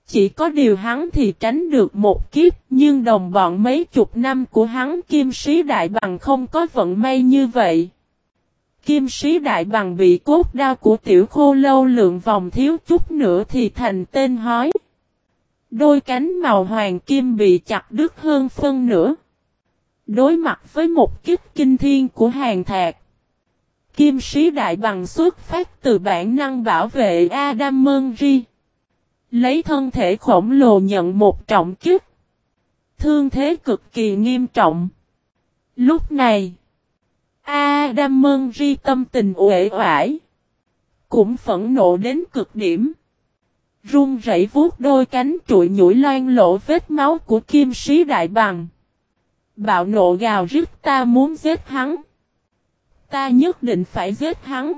Chỉ có điều hắn thì tránh được một kiếp, nhưng đồng bọn mấy chục năm của hắn Kim Sĩ Đại Bằng không có vận may như vậy. Kim Sĩ Đại Bằng bị cốt đao của Tiểu Khô Lâu lượn vòng thiếu chút nữa thì thành tên hói. Đôi cánh màu hoàng kim bị chặt đứt hơn phân nửa. Đối mặt với một kích kinh thiên của Hàn Thạc, Kim Sĩ Đại Bằng xuất phát từ bản năng bảo vệ Adamantri. Lấy thân thể khổng lồ nhận một trọng kích. Thương thế cực kỳ nghiêm trọng. Lúc này, Adamantri tâm tình uể oải. Cũng phẫn nộ đến cực điểm. Run rẩy vuốt đôi cánh trụi nhủi loang lỗ vết máu của Kim Sĩ Đại Bằng. Bạo nộ gào rít, ta muốn giết hắn. Ta nhất định phải giết hắn.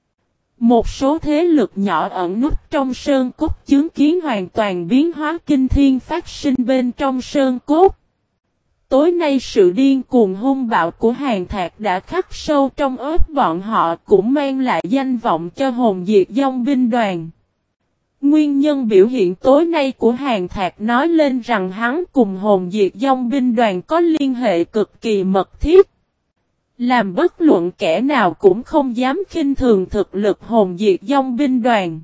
Một số thế lực nhỏ ẩn nút trong sơn cốt chứng kiến hoàn toàn biến hóa kinh thiên phát sinh bên trong sơn cốt. Tối nay sự điên cuồng hung bạo của Hàn Thạc đã khắc sâu trong óc bọn họ, cũng mang lại danh vọng cho hồn diệt vong binh đoàn. Nguyên nhân biểu hiện tối nay của Hàn Thạc nói lên rằng hắn cùng hồn diệt vong binh đoàn có liên hệ cực kỳ mật thiết. Làm bất luận kẻ nào cũng không dám khinh thường thực lực hồn diệt vong binh đoàn.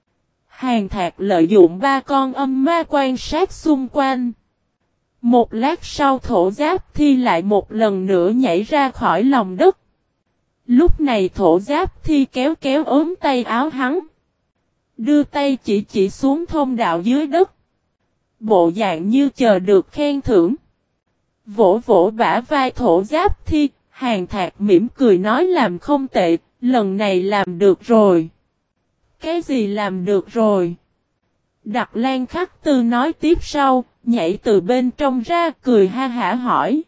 Hàn Thạc lợi dụng ba con âm ma quan sát xung quanh. Một lát sau thổ giáp thi lại một lần nữa nhảy ra khỏi lòng đất. Lúc này thổ giáp thi kéo kéo ốm tay áo hắn. Đưa tay chỉ xuống thông đạo dưới đất. Bộ dạng như chờ được khen thưởng. Vỗ vỗ bả vai thổ giáp thi, Hàn Thạc mỉm cười nói làm không tệ, lần này làm được rồi. Cái gì làm được rồi? Đặc Lan Khắc Tư nói tiếp sau, nhảy từ bên trong ra cười ha hả hỏi.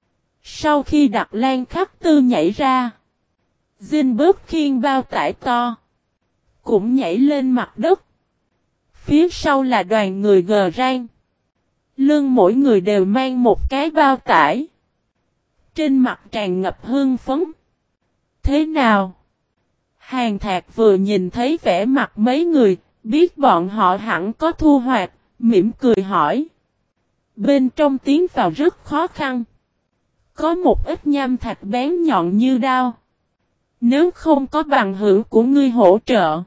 Sau khi Đặc Lan Khắc Tư nhảy ra, Dinh bước khiêng bao tải to, cũng nhảy lên mặt đất. Phía sau là đoàn người gờ rang. Lưng mỗi người đều mang một cái bao tải. Trên mặt tràn ngập hưng phấn. Thế nào? Hàn Thạc vừa nhìn thấy vẻ mặt mấy người, biết bọn họ hẳn có thu hoạch, mỉm cười hỏi. Bên trong tiến vào rất khó khăn. Có một ít nham thạch bén nhọn như đao. Nếu không có bằng hữu của ngươi hỗ trợ,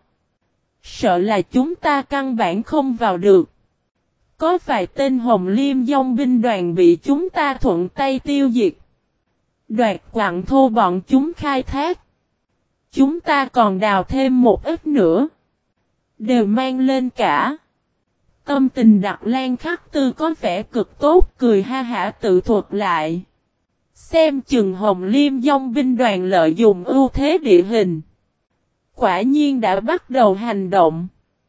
sợ là chúng ta căn bản không vào được. Có vài tên Hồng Liêm Vong binh đoàn bị chúng ta thuận tay tiêu diệt. Đoạt quặng thô bọn chúng khai thác. Chúng ta còn đào thêm một ít nữa. Đều mang lên cả. Tâm tình Đặc Lan Khắc Tư có vẻ cực tốt, cười ha hả tự thuật lại. Xem chừng Hồng Liêm Vong binh đoàn lợi dụng ưu thế địa hình. Quả nhiên đã bắt đầu hành động.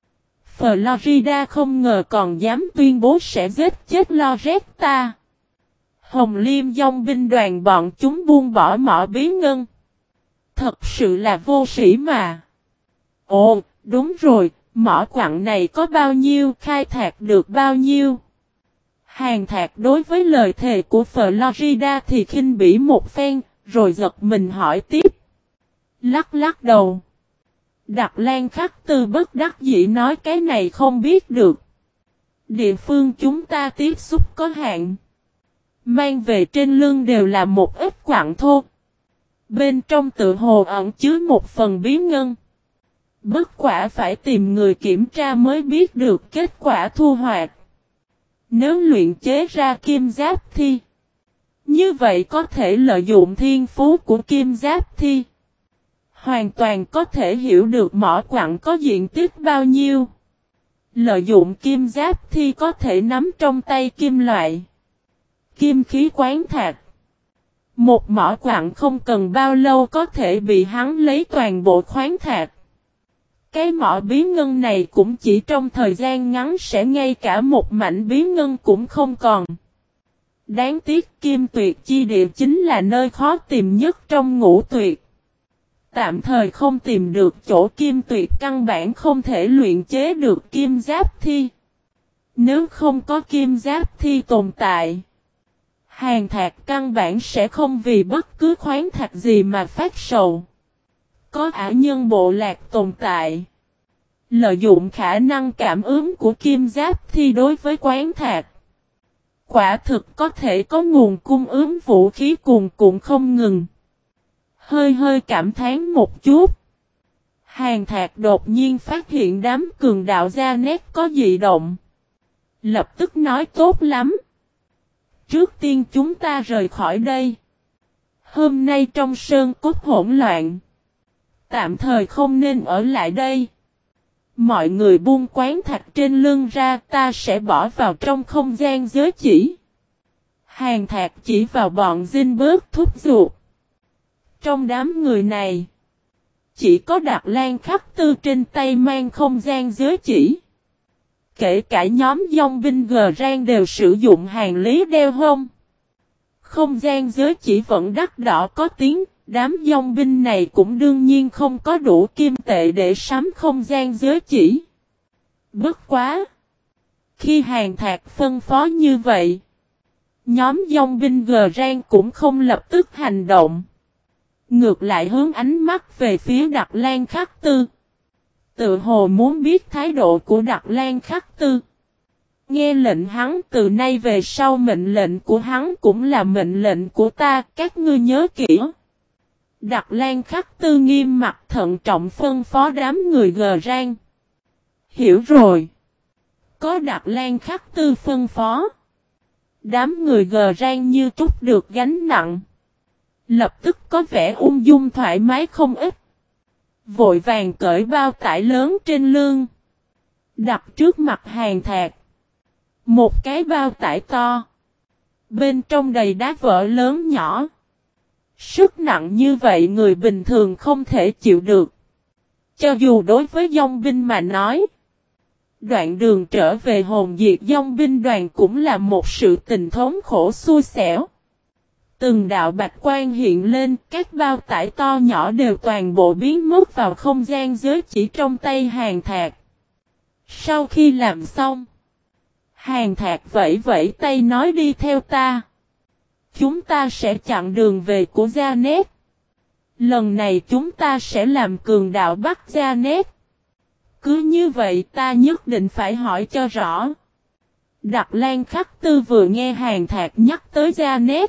Florida không ngờ còn dám tuyên bố sẽ giết chết Loretta. Hồng Liêm Vong binh đoàn bọn chúng buông bỏ mỏ bí ngân. Thật sự là vô sĩ mà. Ồ, đúng rồi, mỏ quặng này có bao nhiêu, khai thác được bao nhiêu? Hàn Thạc đối với lời thề của Florida thì khinh bỉ một phen, rồi giật mình hỏi tiếp. Lắc lắc đầu. Đặc Lan Khắc Tư bất đắc dĩ nói cái này không biết được. Địa phương chúng ta tiếp xúc có hạn. Mang về trên lưng đều là một ít quặng thô. Bên trong tự hồ ẩn chứa một phần bí ngân. Bất quả phải tìm người kiểm tra mới biết được kết quả thu hoạch. Nếu luyện chế ra kim giáp thi, như vậy có thể lợi dụng thiên phú của kim giáp thi. Hoàn toàn có thể hiểu được mỏ quặng có diện tích bao nhiêu. Lợi dụng kim giáp thi có thể nắm trong tay kim loại, kim khí quán thạch. Một mỏ quặng không cần bao lâu có thể bị hắn lấy toàn bộ khoáng thạch. Cái mỏ bí ngân này cũng chỉ trong thời gian ngắn sẽ ngay cả một mảnh bí ngân cũng không còn. Đáng tiếc kim tuyệt chi địa chính là nơi khó tìm nhất trong ngũ tuyệt. Tạm thời không tìm được chỗ kim tuyệt, căn bản không thể luyện chế được kim giáp thi. Nếu không có kim giáp thi tồn tại, Hàn Thạc căn bản sẽ không vì bất cứ khoáng thạch gì mà phát sầu. Có ả nhân bộ lạc tồn tại, Lợi dụng khả năng cảm ứng của Kim Giáp Thi đối với Quán Thạc. Quả thực có thể có nguồn cung ứng vũ khí cuồn cuộn không ngừng. Hơi cảm thán một chút. Hàn Thạc đột nhiên phát hiện đám cường đạo Gia Nét có dị động. Lập tức nói tốt lắm. Trước tiên chúng ta rời khỏi đây. Hôm nay trong sơn cốt hỗn loạn. Tạm thời không nên ở lại đây. Mọi người buông Quán Thạch trên lưng ra, ta sẽ bỏ vào trong không gian giới chỉ. Hàn Thạc chỉ vào bọn dinh bớt thúc giục. Trong đám người này, chỉ có Đạt Lan Khắc Tư trên tay mang không gian giới chỉ. Kể cả nhóm dòng binh Gờ Rang đều sử dụng hàng lý đeo hông. Không gian giới chỉ vẫn đắt đỏ có tiếng, đám dòng binh này cũng đương nhiên không có đủ kim tệ để sắm không gian giới chỉ. Bất quá! Khi Hàn Thạc phân phó như vậy, nhóm dòng binh Gờ Rang cũng không lập tức hành động. Ngược lại hướng ánh mắt về phía Đạt Lan Khắc Tư. Tự hồ muốn biết thái độ của Đạt Lan Khắc Tư. Nghe lệnh hắn, từ nay về sau mệnh lệnh của hắn cũng là mệnh lệnh của ta, các ngươi nhớ kỹ. Đạt Lan Khắc Tư nghiêm mặt thận trọng phân phó đám người Gờ Rang. Hiểu rồi. Có Đạt Lan Khắc Tư phân phó. Đám người Gờ Rang như trút được gánh nặng. Lập tức có vẻ ung dung thoải mái không ít. Vội vàng cởi bao tải lớn trên lưng. Đặt trước mặt Hàn Thạc. Một cái bao tải to. Bên trong đầy đá vỡ lớn nhỏ. Sức nặng như vậy người bình thường không thể chịu được. Cho dù đối với dòng binh mà nói. Đoạn đường trở về hồn diệt dòng binh đoàn cũng là một sự tình thống khổ xui xẻo. Từng đạo bạch quan hiện lên, các bao tải to nhỏ đều toàn bộ biến mất vào không gian giới chỉ trong tay Hàn Thạc. Sau khi làm xong, Hàn Thạc vẫy vẫy tay nói đi theo ta. Chúng ta sẽ chặn đường về của Gia Nét. Lần này chúng ta sẽ làm cường đạo bắt Gia Nét. Cứ như vậy ta nhất định phải hỏi cho rõ. Đạt Lan Khắc Tư vừa nghe Hàn Thạc nhắc tới Gia Nét.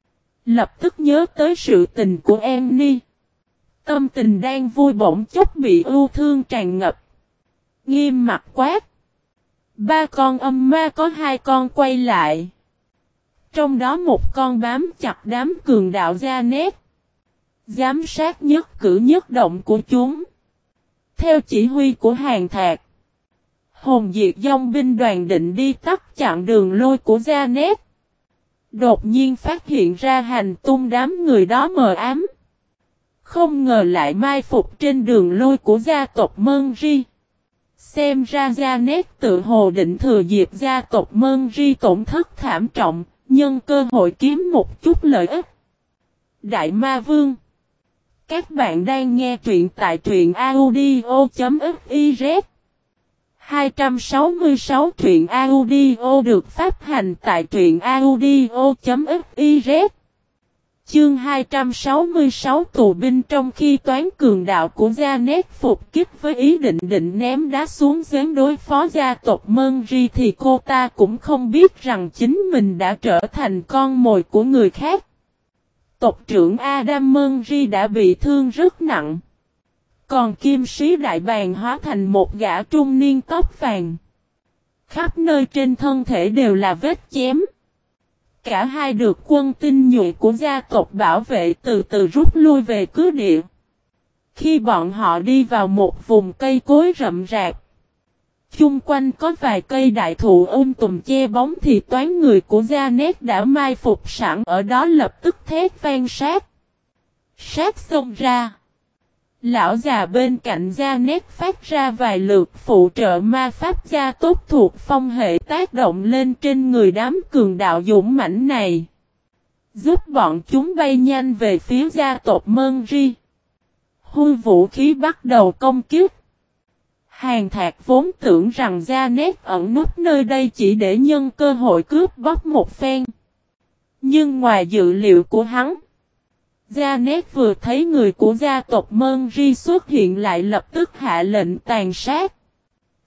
Lập tức nhớ tới sự tình của Annie. Tâm tình đang vui bỗng chốc bị ưu thương tràn ngập. Nghiêm mặt quát. 3 con âm ma có 2 con quay lại. Trong đó một con bám chặt đám cường đạo Gia Nét. Giám sát nhất cử nhất động của chúng. Theo chỉ huy của Hàn Thạc. Hồn diệt dòng binh đoàn định đi tắt chặn đường lôi của Gia Nét. Đột nhiên phát hiện ra hành tung đám người đó mờ ám. Không ngờ lại mai phục trên đường lôi của gia tộc Mân Ri. Xem ra Gia Nét tự hồ định thừa dịp gia tộc Mân Ri tổn thất thảm trọng, nhân cơ hội kiếm một chút lợi ích. Đại Ma Vương. Các bạn đang nghe truyện tại truyện audio.fiz. 266 truyện audio được phát hành tại truyện audio.fiz. Chương 266 tù binh. Trong khi toán cường đạo của Gia Nét phục kích với ý định ném đá xuống giếng đối phó gia tộc Mân Ri thì cô ta cũng không biết rằng chính mình đã trở thành con mồi của người khác. Tộc trưởng Adam Mân Ri đã bị thương rất nặng. Còn Kim Sĩ Đại Bàng hóa thành một gã trung niên tóc vàng. Khắp nơi trên thân thể đều là vết chém. Cả hai được quân tinh nhuệ của gia tộc bảo vệ từ từ rút lui về cứ địa. Khi bọn họ đi vào một vùng cây cối rậm rạp. Chung quanh có vài cây đại thụ tùm che bóng thì toán người của Gia Nét đã mai phục sẵn ở đó lập tức thét vang sát. Sát xông ra. Lão già bên cạnh Gia Nét phát ra vài lượt phụ trợ ma pháp gia tốt thuộc phong hệ tác động lên trên người đám cường đạo dũng mãnh này. Giúp bọn chúng bay nhanh về phía gia tộc Mân Ri. Hôi vũ khí bắt đầu công kích. Hàn Thạc vốn tưởng rằng Gia Nét ẩn núp nơi đây chỉ để nhân cơ hội cướp bóc một phen. Nhưng ngoài dự liệu của hắn, Gia Nét vừa thấy người của gia tộc Mân Ri xuất hiện lại lập tức hạ lệnh tàn sát.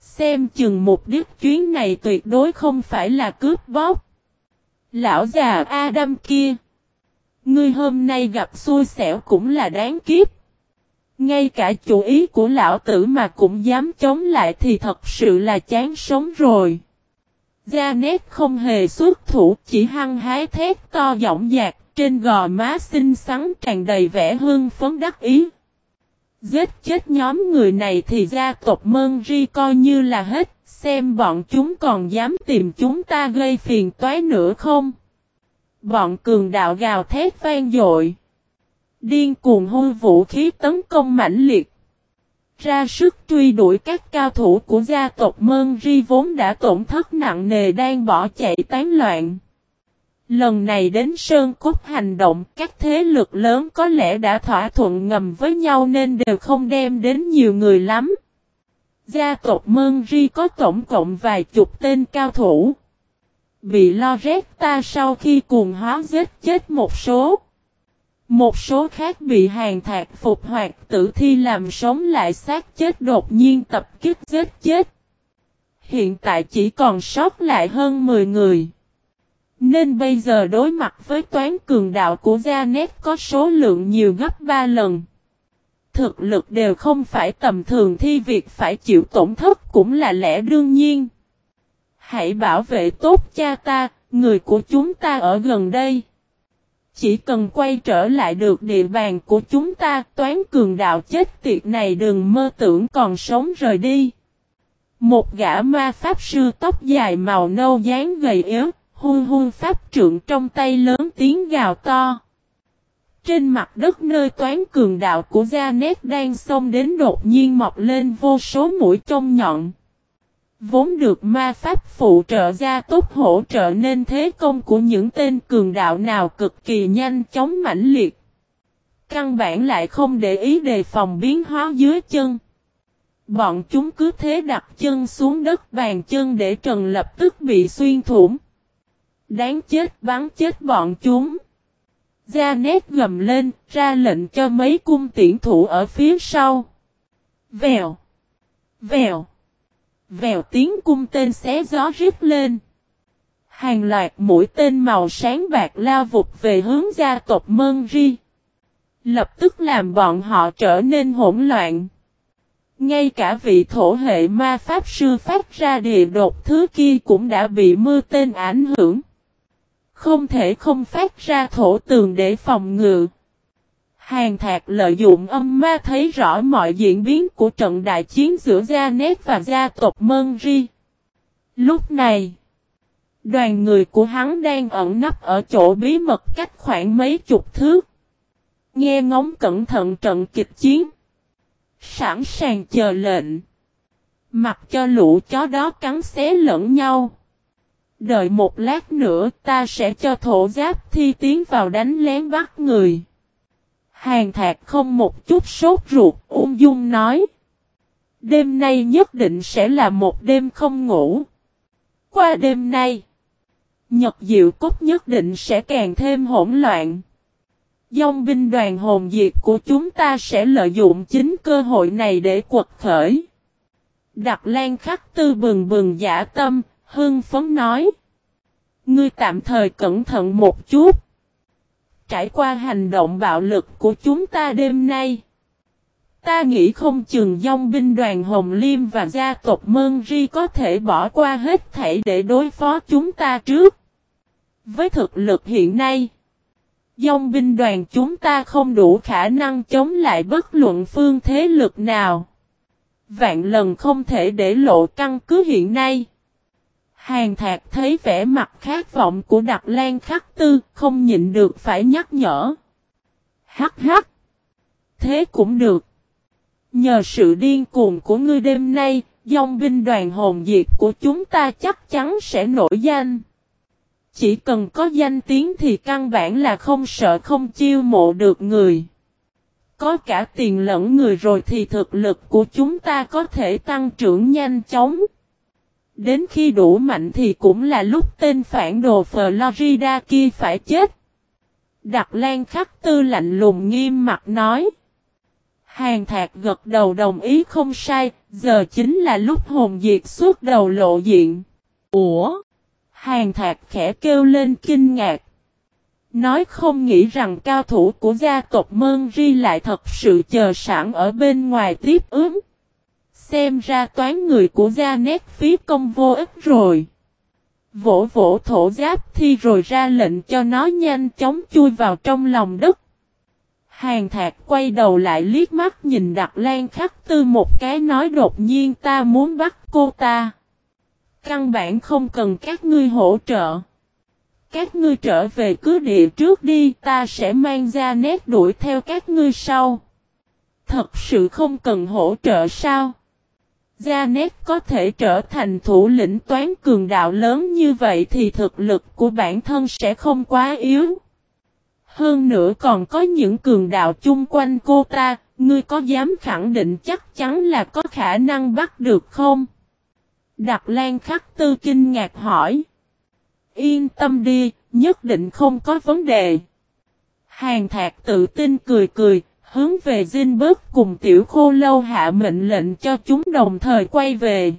Xem chừng mục đích chuyến này tuyệt đối không phải là cướp bóc. Lão già Adam kia. Ngươi hôm nay gặp xui xẻo cũng là đáng kiếp. Ngay cả chủ ý của lão tử mà cũng dám chống lại thì thật sự là chán sống rồi. Janet không hề xuất thủ, chỉ hăng hái thét to giọng dạc, trên gò má xinh xắn tràn đầy vẻ hưng phấn đắc ý. Giết chết nhóm người này thì gia tộc Mönri coi như là hết, xem bọn chúng còn dám tìm chúng ta gây phiền toái nữa không. Bọn cường đạo gào thét vang dội. Điên cuồng hung vũ khí tấn công mãnh liệt. Ra sức truy đuổi các cao thủ của gia tộc Mönri vốn đã tổn thất nặng nề đang bỏ chạy tán loạn. Lần này đến Sơn Cốt hành động, các thế lực lớn có lẽ đã thỏa thuận ngầm với nhau nên đều không đem đến nhiều người lắm. Gia tộc Mönri có tổng cộng vài chục tên cao thủ. Bị Loretta sau khi cuồng hóa giết chết một số. Một số khác bị Hàn Thạc phục hoạt tử thi làm sống lại xác chết đột nhiên tập kích giết chết. Hiện tại chỉ còn sót lại hơn 10 người. Nên bây giờ đối mặt với toán cường đạo của Janet có số lượng nhiều gấp 3 lần. Thực lực đều không phải tầm thường thì việc phải chịu tổn thất cũng là lẽ đương nhiên. Hãy bảo vệ tốt cha ta, người của chúng ta ở gần đây. Chỉ cần quay trở lại được địa bàn của chúng ta, toán cường đạo chết tiệt này đừng mơ tưởng còn sống rời đi. Một gã ma pháp sư tóc dài màu nâu dáng gầy yếu, hung pháp trượng trong tay lớn tiếng gào to. Trên mặt đất nơi toán cường đạo của Janet đang xông đến đột nhiên mọc lên vô số mũi trông nhọn. Vốn được ma pháp phụ trợ gia tốc hỗ trợ nên thế công của những tên cường đạo nào cực kỳ nhanh chóng mãnh liệt. Căn bản lại không để ý đề phòng biến hóa dưới chân. Bọn chúng cứ thế đặt chân xuống đất bàn chân để trần lập tức bị xuyên thủng. Đáng chết bắn chết bọn chúng. Janet gầm lên, ra lệnh cho mấy cung tiễn thủ ở phía sau. Vèo, vèo, vèo tiếng cung tên xé gió rít lên. Hàng loạt mũi tên màu sáng bạc lao vụt về hướng gia tộc Mönri. Lập tức làm bọn họ trở nên hỗn loạn. Ngay cả vị thổ hệ ma pháp sư phát ra địa đột thứ kia cũng đã bị mưa tên ảnh hưởng. Không thể không phát ra thổ tường để phòng ngự. Hàn Thạc lợi dụng âm ma thấy rõ mọi diễn biến của trận đại chiến giữa Janet và gia tộc Mönri. Lúc này, đoàn người của hắn đang ẩn nấp ở chỗ bí mật cách khoảng mấy chục thước. Nghe ngóng cẩn thận trận kịch chiến. Sẵn sàng chờ lệnh. Mặc cho lũ chó đó cắn xé lẫn nhau. Đợi một lát nữa ta sẽ cho thổ giáp thi tiến vào đánh lén bắt người. Hàn Thạc không một chút sốt ruột ung dung nói. Đêm nay nhất định sẽ là một đêm không ngủ. Qua đêm nay, Nhật Diệu Cốt nhất định sẽ càng thêm hỗn loạn. Dòng binh đoàn hồn diệt của chúng ta sẽ lợi dụng chính cơ hội này để quật khởi. Đặc Lan Khắc Tư bừng bừng dã tâm, hưng phấn nói. Ngươi tạm thời cẩn thận một chút. Trải qua hành động bạo lực của chúng ta đêm nay, ta nghĩ không chừng dòng binh đoàn Hồng Liêm và gia tộc Mönri có thể bỏ qua hết thảy để đối phó chúng ta trước. Với thực lực hiện nay, dòng binh đoàn chúng ta không đủ khả năng chống lại bất luận phương thế lực nào. Vạn lần không thể để lộ căn cứ hiện nay. Hàn Thạc thấy vẻ mặt khát vọng của Đặc Lan Khắc Tư, không nhịn được phải nhắc nhở. Hắc hắc. Thế cũng được. Nhờ sự điên cuồng của ngươi đêm nay, dòng binh đoàn hồn diệt của chúng ta chắc chắn sẽ nổi danh. Chỉ cần có danh tiếng thì căn bản là không sợ không chiêu mộ được người. Có cả tiền lẫn người rồi thì thực lực của chúng ta có thể tăng trưởng nhanh chóng. Đến khi đủ mạnh thì cũng là lúc tên phản đồ Florida kia phải chết. Đặc Lan Khắc Tư lạnh lùng nghiêm mặt nói. Hàn Thạc gật đầu đồng ý không sai, giờ chính là lúc hồn diệt xuất đầu lộ diện. Ủa? Hàn Thạc khẽ kêu lên kinh ngạc. Nói không nghĩ rằng cao thủ của gia tộc Mơn Ri lại thật sự chờ sẵn ở bên ngoài tiếp ứng. Xem ra toán người của gia nét phí công vô ích rồi. Vỗ vỗ thổ giáp thi rồi ra lệnh cho nó nhanh chóng chui vào trong lòng đất. Hàn Thạc quay đầu lại liếc mắt nhìn Đặc Lan Khắc Tư một cái nói đột nhiên ta muốn bắt cô ta. Căn bản không cần các ngươi hỗ trợ. Các ngươi trở về cứ địa trước đi ta sẽ mang ra nét đuổi theo các ngươi sau. Thật sự không cần hỗ trợ sao? Gia Nét có thể trở thành thủ lĩnh toán cường đạo lớn như vậy thì thực lực của bản thân sẽ không quá yếu. Hơn nữa còn có những cường đạo chung quanh cô ta, ngươi có dám khẳng định chắc chắn là có khả năng bắt được không? Đặc Lan Khắc Tư kinh ngạc hỏi. Yên tâm đi, nhất định không có vấn đề. Hàn Thạc tự tin cười cười, hướng về Zinberg cùng Tiểu Khô Lâu hạ mệnh lệnh cho chúng đồng thời quay về.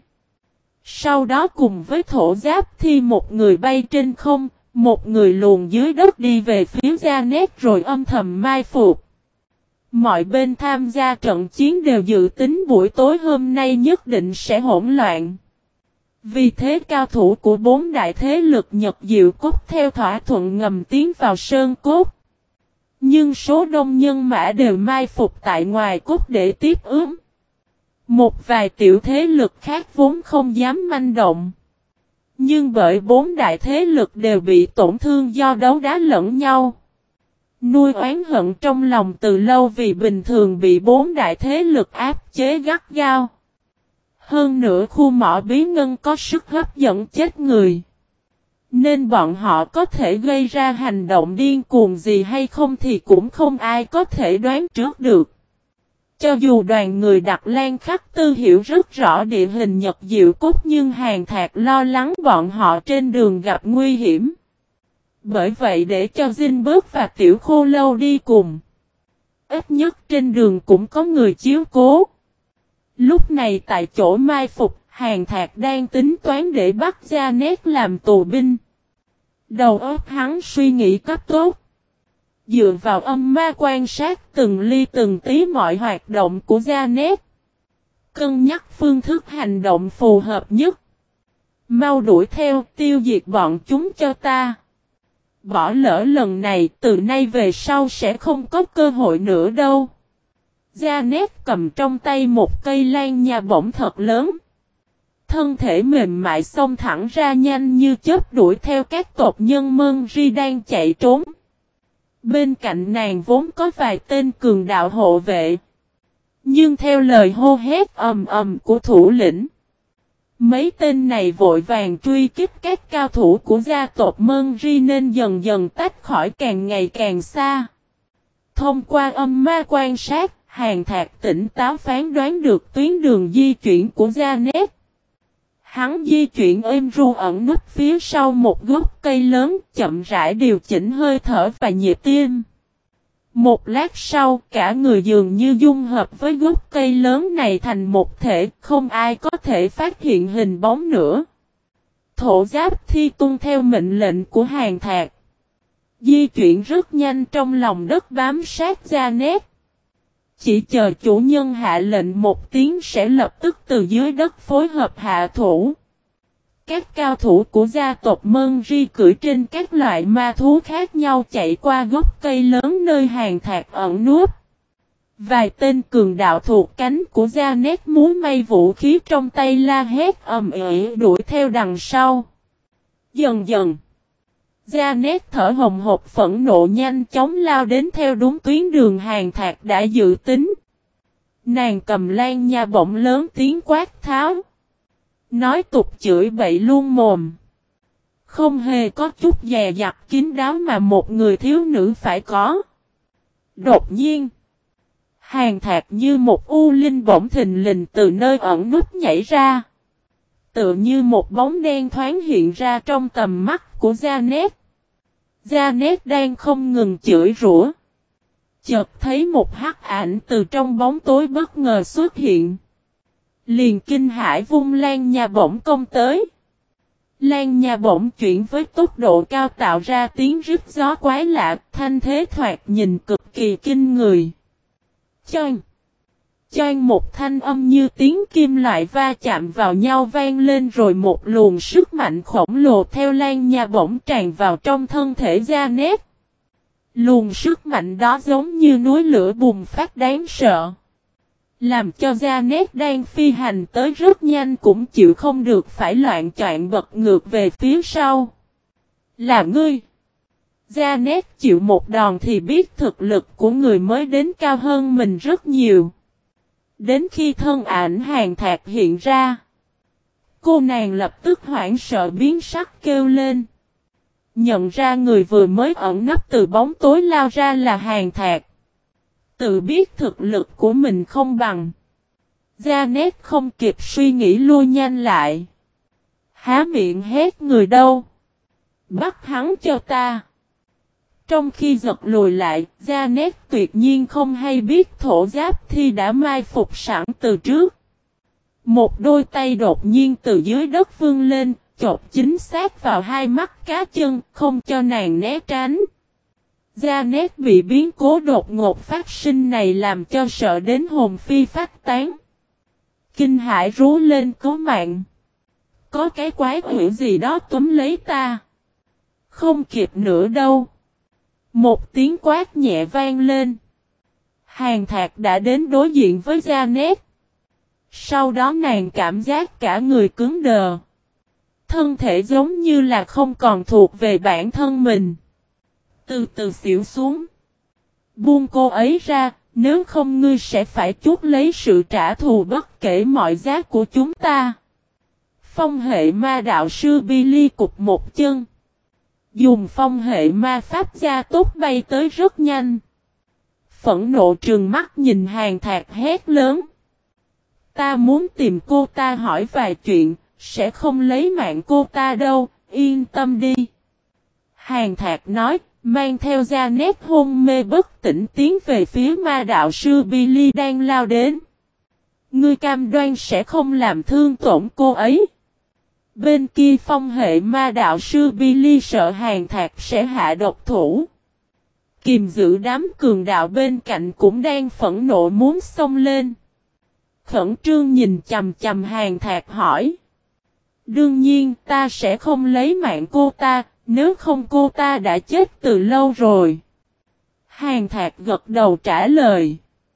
Sau đó cùng với thổ giáp thi một người bay trên không, một người luồn dưới đất đi về phía Gia Nét rồi âm thầm mai phục. Mọi bên tham gia trận chiến đều dự tính buổi tối hôm nay nhất định sẽ hỗn loạn. Vì thế cao thủ của bốn đại thế lực Nhật Diệu Cốt theo thỏa thuận ngầm tiến vào Sơn Cốt. Nhưng số đông nhân mã đều mai phục tại ngoài cốt để tiếp ứng. Một vài tiểu thế lực khác vốn không dám manh động. Nhưng bởi bốn đại thế lực đều bị tổn thương do đấu đá lẫn nhau. Nuôi oán hận trong lòng từ lâu vì bình thường bị bốn đại thế lực áp chế gắt gao. Hơn nữa khu mỏ bí ngân có sức hấp dẫn chết người. Nên bọn họ có thể gây ra hành động điên cuồng gì hay không thì cũng không ai có thể đoán trước được. Cho dù đoàn người Đặc Lan Khắc Tư hiểu rất rõ địa hình Nhật Diệu Cốt nhưng Hàn Thạc lo lắng bọn họ trên đường gặp nguy hiểm. Bởi vậy để cho Zinberg và Tiểu Khô Lâu đi cùng. Ít nhất trên đường cũng có người chiếu cố. Lúc này tại chỗ mai phục, Hàn Thạc đang tính toán để bắt Gia Nét làm tù binh. Đầu óc hắn suy nghĩ cấp tốt. Dựa vào âm ma quan sát từng ly từng tí mọi hoạt động của Gia Nét. Cân nhắc phương thức hành động phù hợp nhất. Mau đuổi theo tiêu diệt bọn chúng cho ta. Bỏ lỡ lần này từ nay về sau sẽ không có cơ hội nữa đâu. Gia Nét cầm trong tay một cây lan nha bổng thật lớn. Thân thể mềm mại xông thẳng ra nhanh như chớp đuổi theo các tộc nhân Mơn Ri đang chạy trốn. Bên cạnh nàng vốn có vài tên cường đạo hộ vệ. Nhưng theo lời hô hét ầm ầm của thủ lĩnh, mấy tên này vội vàng truy kích các cao thủ của gia tộc Mơn Ri nên dần dần tách khỏi càng ngày càng xa. Thông qua âm ma quan sát, Hàn Thạc tỉnh táo phán đoán được tuyến đường di chuyển của Gia Nét. Hắn di chuyển êm ru ẩn núp phía sau một gốc cây lớn, chậm rãi điều chỉnh hơi thở và nhịp tim. Một lát sau, cả người dường như dung hợp với gốc cây lớn này thành một thể, không ai có thể phát hiện hình bóng nữa. Thổ giáp thi tuân theo mệnh lệnh của Hàn Thạc. Di chuyển rất nhanh trong lòng đất bám sát Gia Nét. Chỉ chờ chủ nhân hạ lệnh một tiếng sẽ lập tức từ dưới đất phối hợp hạ thủ. Các cao thủ của gia tộc Mơn Ri cưỡi trên các loại ma thú khác nhau chạy qua gốc cây lớn nơi Hàn Thạc ẩn núp. Vài tên cường đạo thuộc cánh của Gia Nét múa may vũ khí trong tay la hét ầm ĩ đuổi theo đằng sau. Dần dần, Gia Nét thở hồng hộc phẫn nộ nhanh chóng lao đến theo đúng tuyến đường Hàn Thạc đã dự tính. Nàng cầm lan nha bổng lớn tiếng quát tháo. Nói tục chửi bậy luôn mồm. Không hề có chút dè dặt kín đáo mà một người thiếu nữ phải có. Đột nhiên, Hàn Thạc như một u linh bỗng thình lình từ nơi ẩn núp nhảy ra. Tựa như một bóng đen thoáng hiện ra trong tầm mắt của Gia Nét. Gia Nét đang không ngừng chửi rủa. Chợt thấy một hắc ảnh từ trong bóng tối bất ngờ xuất hiện. Liền kinh hãi vung lan nha bổng công tới. Lan nha bổng chuyển với tốc độ cao tạo ra tiếng rít gió quái lạ, thanh thế thoạt nhìn cực kỳ kinh người. Choang! Choang, một thanh âm như tiếng kim loại va chạm vào nhau vang lên, rồi một luồng sức mạnh khổng lồ theo lan nha bổng tràn vào trong thân thể Janet. Luồng sức mạnh đó giống như núi lửa bùng phát đáng sợ. Làm cho Janet đang phi hành tới rất nhanh cũng chịu không được phải loạn choạng bật ngược về phía sau. Là ngươi! Janet chịu một đòn thì biết thực lực của người mới đến cao hơn mình rất nhiều. Đến khi thân ảnh Hàn Thạc hiện ra, cô nàng lập tức hoảng sợ biến sắc kêu lên. Nhận ra người vừa mới ẩn nấp từ bóng tối lao ra là Hàn Thạc. Tự biết thực lực của mình không bằng. Janet không kịp suy nghĩ lui nhanh lại. Há miệng hét, người đâu? Bắt hắn cho ta. Trong khi giật lùi lại, Janet tuyệt nhiên không hay biết Thổ Giáp Thi đã mai phục sẵn từ trước. Một đôi tay đột nhiên từ dưới đất vươn lên, chộp chính xác vào hai mắt cá chân, không cho nàng né tránh. Janet bị biến cố đột ngột phát sinh này làm cho sợ đến hồn phi phách tán. Kinh hãi rú lên cứu mạng. Có cái quái quỷ gì đó túm lấy ta. Không kịp nữa đâu. Một tiếng quát nhẹ vang lên. Hàn Thạc đã đến đối diện với Janet. Sau đó nàng cảm giác cả người cứng đờ. Thân thể giống như là không còn thuộc về bản thân mình. Từ từ xỉu xuống. Buông cô ấy ra, nếu không ngươi sẽ phải chuốc lấy sự trả thù bất kể mọi giá của chúng ta. Phong hệ ma đạo sư Billy cụp một chân. Dùng phong hệ ma pháp gia tốt bay tới rất nhanh. Phẫn nộ trừng mắt nhìn Hàn Thạc hét lớn. Ta muốn tìm cô ta hỏi vài chuyện, sẽ không lấy mạng cô ta đâu, yên tâm đi. Hàn Thạc nói, mang theo Janet hôn mê bất tỉnh tiến về phía ma đạo sư Billy đang lao đến. Ngươi cam đoan sẽ không làm thương tổn cô ấy. Bên kia phong hệ ma đạo sư Billy sợ Hàn Thạc sẽ hạ độc thủ. Kiềm giữ đám cường đạo bên cạnh cũng đang phẫn nộ muốn xông lên. Khẩn trương nhìn chầm chầm Hàn Thạc hỏi. Đương nhiên ta sẽ không lấy mạng cô ta, nếu không cô ta đã chết từ lâu rồi. Hàn Thạc gật đầu trả lời.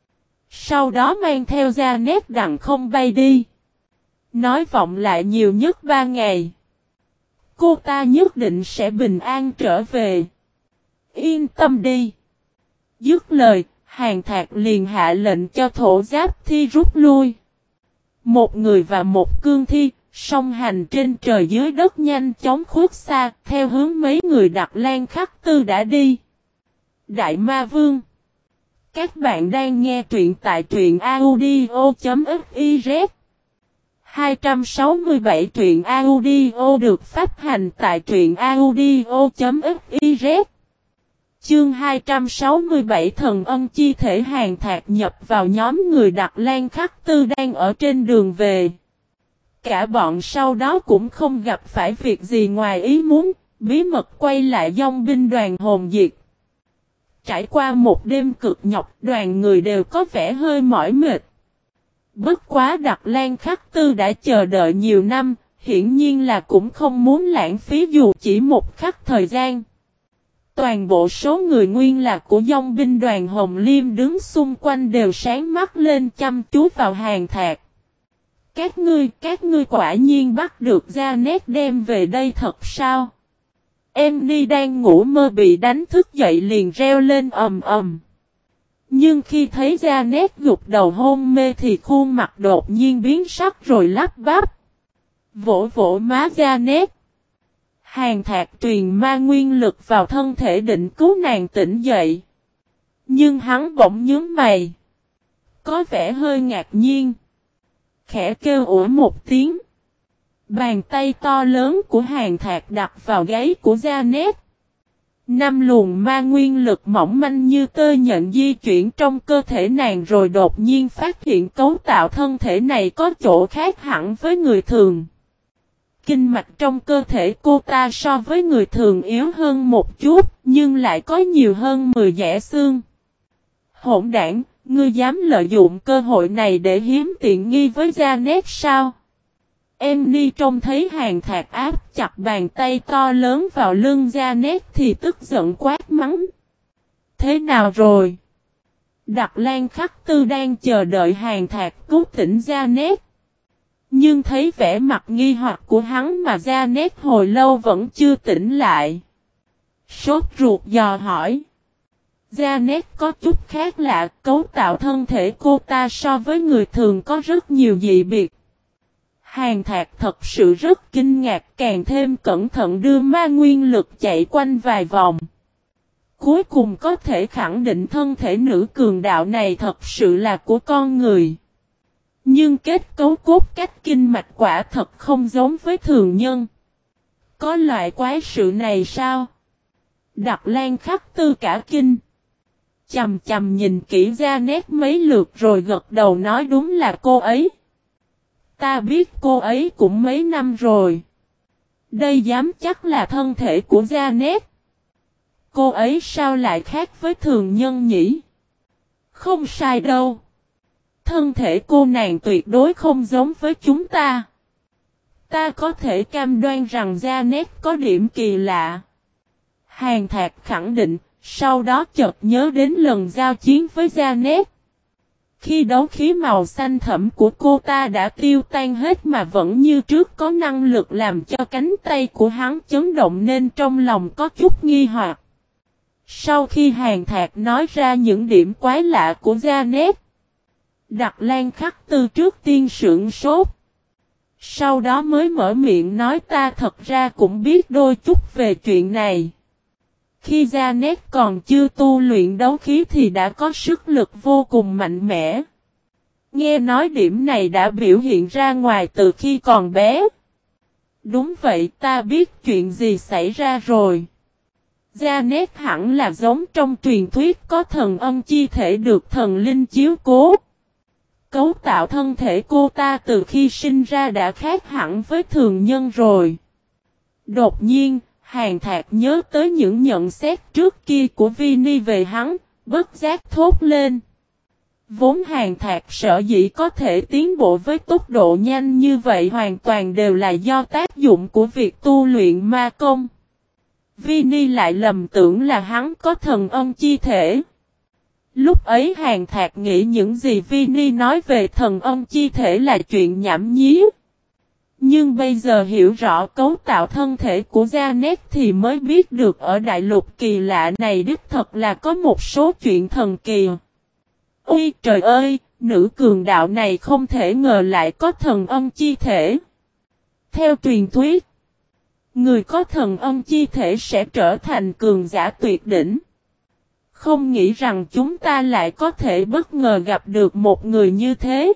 Sau đó mang theo Janet đằng không bay đi. Nói vọng lại nhiều nhất 3 ngày. Cô ta nhất định sẽ bình an trở về. Yên tâm đi. Dứt lời, Hàn Thạc liền hạ lệnh cho Thổ Giáp Thi rút lui. Một người và một cương thi, song hành trên trời dưới đất nhanh chóng khuất xa, theo hướng mấy người Đặt Lan Khắc Tư đã đi. Đại Ma Vương. Các bạn đang nghe truyện tại truyện audio.fiz. 267 truyện audio được phát hành tại truyện audio.fiz. Chương 267 Thần Ân Chi Thể. Hàn Thạc nhập vào nhóm người Đặt Lan Khắc Tư đang ở trên đường về. Cả bọn sau đó cũng không gặp phải việc gì ngoài ý muốn, bí mật quay lại dòng binh đoàn hồn diệt. Trải qua một đêm cực nhọc, đoàn người đều có vẻ hơi mỏi mệt. Bất quá Đặt Lan Khắc Tư đã chờ đợi nhiều năm, hiển nhiên là cũng không muốn lãng phí dù chỉ một khắc thời gian. Toàn bộ số người nguyên lạc của dòng binh đoàn Hồng Liêm đứng xung quanh đều sáng mắt lên chăm chú vào Hàn Thạc. Các ngươi quả nhiên bắt được Janet đem về đây thật sao? Emily đang ngủ mơ bị đánh thức dậy liền reo lên ầm ầm. Nhưng khi thấy Janet gục đầu hôn mê thì khuôn mặt đột nhiên biến sắc rồi lắp bắp. Vỗ vỗ má Janet. Hàn Thạc truyền ma nguyên lực vào thân thể định cứu nàng tỉnh dậy. Nhưng hắn bỗng nhướng mày. Có vẻ hơi ngạc nhiên. Khẽ kêu ủa một tiếng. Bàn tay to lớn của Hàn Thạc đặt vào gáy của Janet. Năm luồng ma nguyên lực mỏng manh như tơ nhện di chuyển trong cơ thể nàng rồi đột nhiên phát hiện cấu tạo thân thể này có chỗ khác hẳn với người thường. Kinh mạch trong cơ thể cô ta so với người thường yếu hơn một chút, nhưng lại có nhiều hơn 10 dẻ xương. Hỗn đảng, ngươi dám lợi dụng cơ hội này để hiếm tiện nghi với Janet sao? Emily trông thấy Hàn Thạc áp chặt bàn tay to lớn vào lưng Janet thì tức giận quát mắng. Thế nào rồi? Đặc Lan Khắc Tư đang chờ đợi Hàn Thạc cứu tỉnh Janet. Nhưng thấy vẻ mặt nghi hoặc của hắn mà Janet hồi lâu vẫn chưa tỉnh lại. Sốt ruột dò hỏi. Janet có chút khác lạ, cấu tạo thân thể cô ta so với người thường có rất nhiều dị biệt. Hàn Thạc thật sự rất kinh ngạc, càng thêm cẩn thận đưa ma nguyên lực chạy quanh vài vòng. Cuối cùng có thể khẳng định thân thể nữ cường đạo này thật sự là của con người. Nhưng kết cấu cốt cách kinh mạch quả thật không giống với thường nhân. Có loại quái sự này sao? Đặc Lan Khắc Tư cả kinh. Chầm chầm nhìn kỹ Janet mấy lượt rồi gật đầu nói đúng là cô ấy. Ta biết cô ấy cũng mấy năm rồi. Đây dám chắc là thân thể của Janet. Cô ấy sao lại khác với thường nhân nhỉ? Không sai đâu. Thân thể cô nàng tuyệt đối không giống với chúng ta. Ta có thể cam đoan rằng Janet có điểm kỳ lạ. Hàn Thạc khẳng định, sau đó chợt nhớ đến lần giao chiến với Janet. Khi đấu khí màu xanh thẫm của cô ta đã tiêu tan hết mà vẫn như trước có năng lực làm cho cánh tay của hắn chấn động nên trong lòng có chút nghi hoặc. Sau khi Hàn Thạc nói ra những điểm quái lạ của Janet, Đặc Lan Khắc Tư trước tiên sửng sốt. Sau đó mới mở miệng nói ta thật ra cũng biết đôi chút về chuyện này. Khi Janet còn chưa tu luyện đấu khí thì đã có sức lực vô cùng mạnh mẽ. Nghe nói điểm này đã biểu hiện ra ngoài từ khi còn bé. Đúng vậy, ta biết chuyện gì xảy ra rồi. Janet hẳn là giống trong truyền thuyết có thần ân chi thể được thần linh chiếu cố. Cấu tạo thân thể cô ta từ khi sinh ra đã khác hẳn với thường nhân rồi. Đột nhiên, Hàn Thạc nhớ tới những nhận xét trước kia của Vinny về hắn, bất giác thốt lên. Vốn Hàn Thạc sở dĩ có thể tiến bộ với tốc độ nhanh như vậy hoàn toàn đều là do tác dụng của việc tu luyện ma công. Vinny lại lầm tưởng là hắn có thần ân chi thể. Lúc ấy Hàn Thạc nghĩ những gì Vinny nói về thần ân chi thể là chuyện nhảm nhí. Nhưng bây giờ hiểu rõ cấu tạo thân thể của Janet thì mới biết được ở đại lục kỳ lạ này đích thật là có một số chuyện thần kỳ. Ôi trời ơi, nữ cường đạo này không thể ngờ lại có thần ân chi thể. Theo truyền thuyết, người có thần ân chi thể sẽ trở thành cường giả tuyệt đỉnh. Không nghĩ rằng chúng ta lại có thể bất ngờ gặp được một người như thế.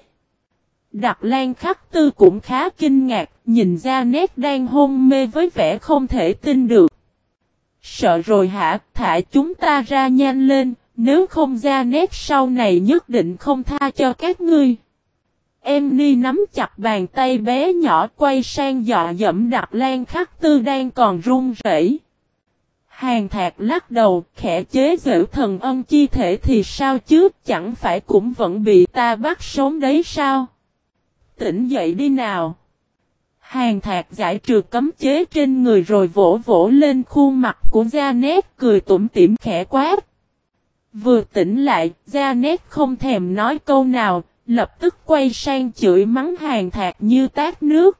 Đặc Lan Khắc Tư cũng khá kinh ngạc, nhìn Janet đang hôn mê với vẻ không thể tin được. Sợ rồi hả, thả chúng ta ra nhanh lên, nếu không Janet sau này nhất định không tha cho các ngươi. Emily nắm chặt bàn tay bé nhỏ quay sang dọa dẫm Đặc Lan Khắc Tư đang còn run rẩy. Hàn Thạc lắc đầu, khẽ chế giễu thần ân chi thể thì sao chứ, chẳng phải cũng vẫn bị ta bắt sống đấy sao? Tỉnh dậy đi nào. Hàn Thạc giải trừ cấm chế trên người rồi vỗ vỗ lên khuôn mặt của Janet cười tủm tỉm khẽ quát. Vừa tỉnh lại, Janet không thèm nói câu nào, lập tức quay sang chửi mắng Hàn Thạc như tát nước.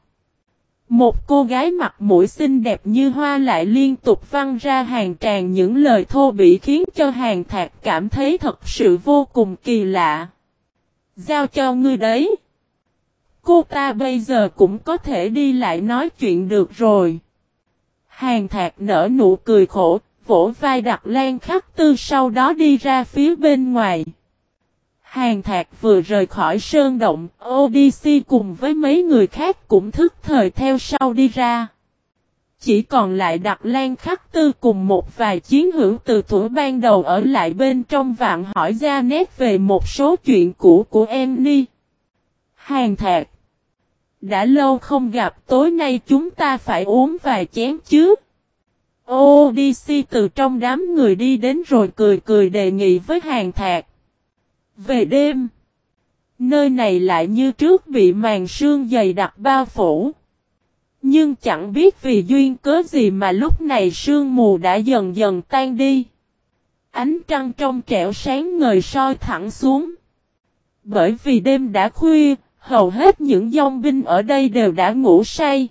Một cô gái mặt mũi xinh đẹp như hoa lại liên tục văng ra hàng tràn những lời thô bỉ khiến cho Hàn Thạc cảm thấy thật sự vô cùng kỳ lạ. Giao cho ngươi đấy. Cô ta bây giờ cũng có thể đi lại nói chuyện được rồi. Hàn Thạc nở nụ cười khổ, vỗ vai Đặc Lan Khắc Tư sau đó đi ra phía bên ngoài. Hàn Thạc vừa rời khỏi sơn động, Odyssey cùng với mấy người khác cũng thức thời theo sau đi ra. chỉ còn lại Đặc Lan Khắc Tư cùng một vài chiến hữu từ thuở ban đầu ở lại bên trong vạn hỏi ra nét về một số chuyện cũ của em ni. Hàn Thạc. Đã lâu không gặp, tối nay chúng ta phải uống vài chén chứ. Odyssey từ trong đám người đi đến rồi cười cười đề nghị với Hàn Thạc. Về đêm, nơi này lại như trước bị màn sương dày đặc bao phủ. Nhưng chẳng biết vì duyên cớ gì mà lúc này sương mù đã dần dần tan đi. Ánh trăng trong trẻo sáng ngời soi thẳng xuống. Bởi vì đêm đã khuya, hầu hết những dòng binh ở đây đều đã ngủ say.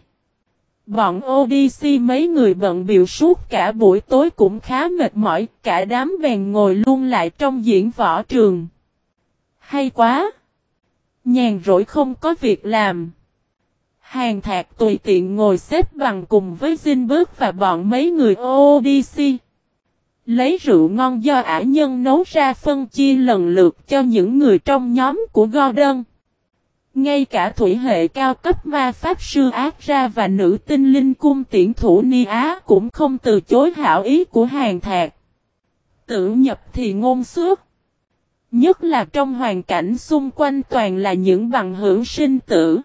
Bọn Odyssey mấy người bận bịu suốt cả buổi tối cũng khá mệt mỏi, cả đám bèn ngồi luôn lại trong diễn võ trường. Hay quá! Nhàn rỗi không có việc làm. Hàn Thạc tùy tiện ngồi xếp bằng cùng với Zinberg và bọn mấy người Odyssey. Lấy rượu ngon do ả nhân nấu ra phân chia lần lượt cho những người trong nhóm của Gordon. Ngay cả thủy hệ cao cấp ma pháp sư Ác Ra và nữ tinh linh cung tiễn thủ Ni Á cũng không từ chối hảo ý của Hàn Thạc. Tự nhập thì ngôn xuất. Nhất là trong hoàn cảnh xung quanh toàn là những bằng hữu sinh tử.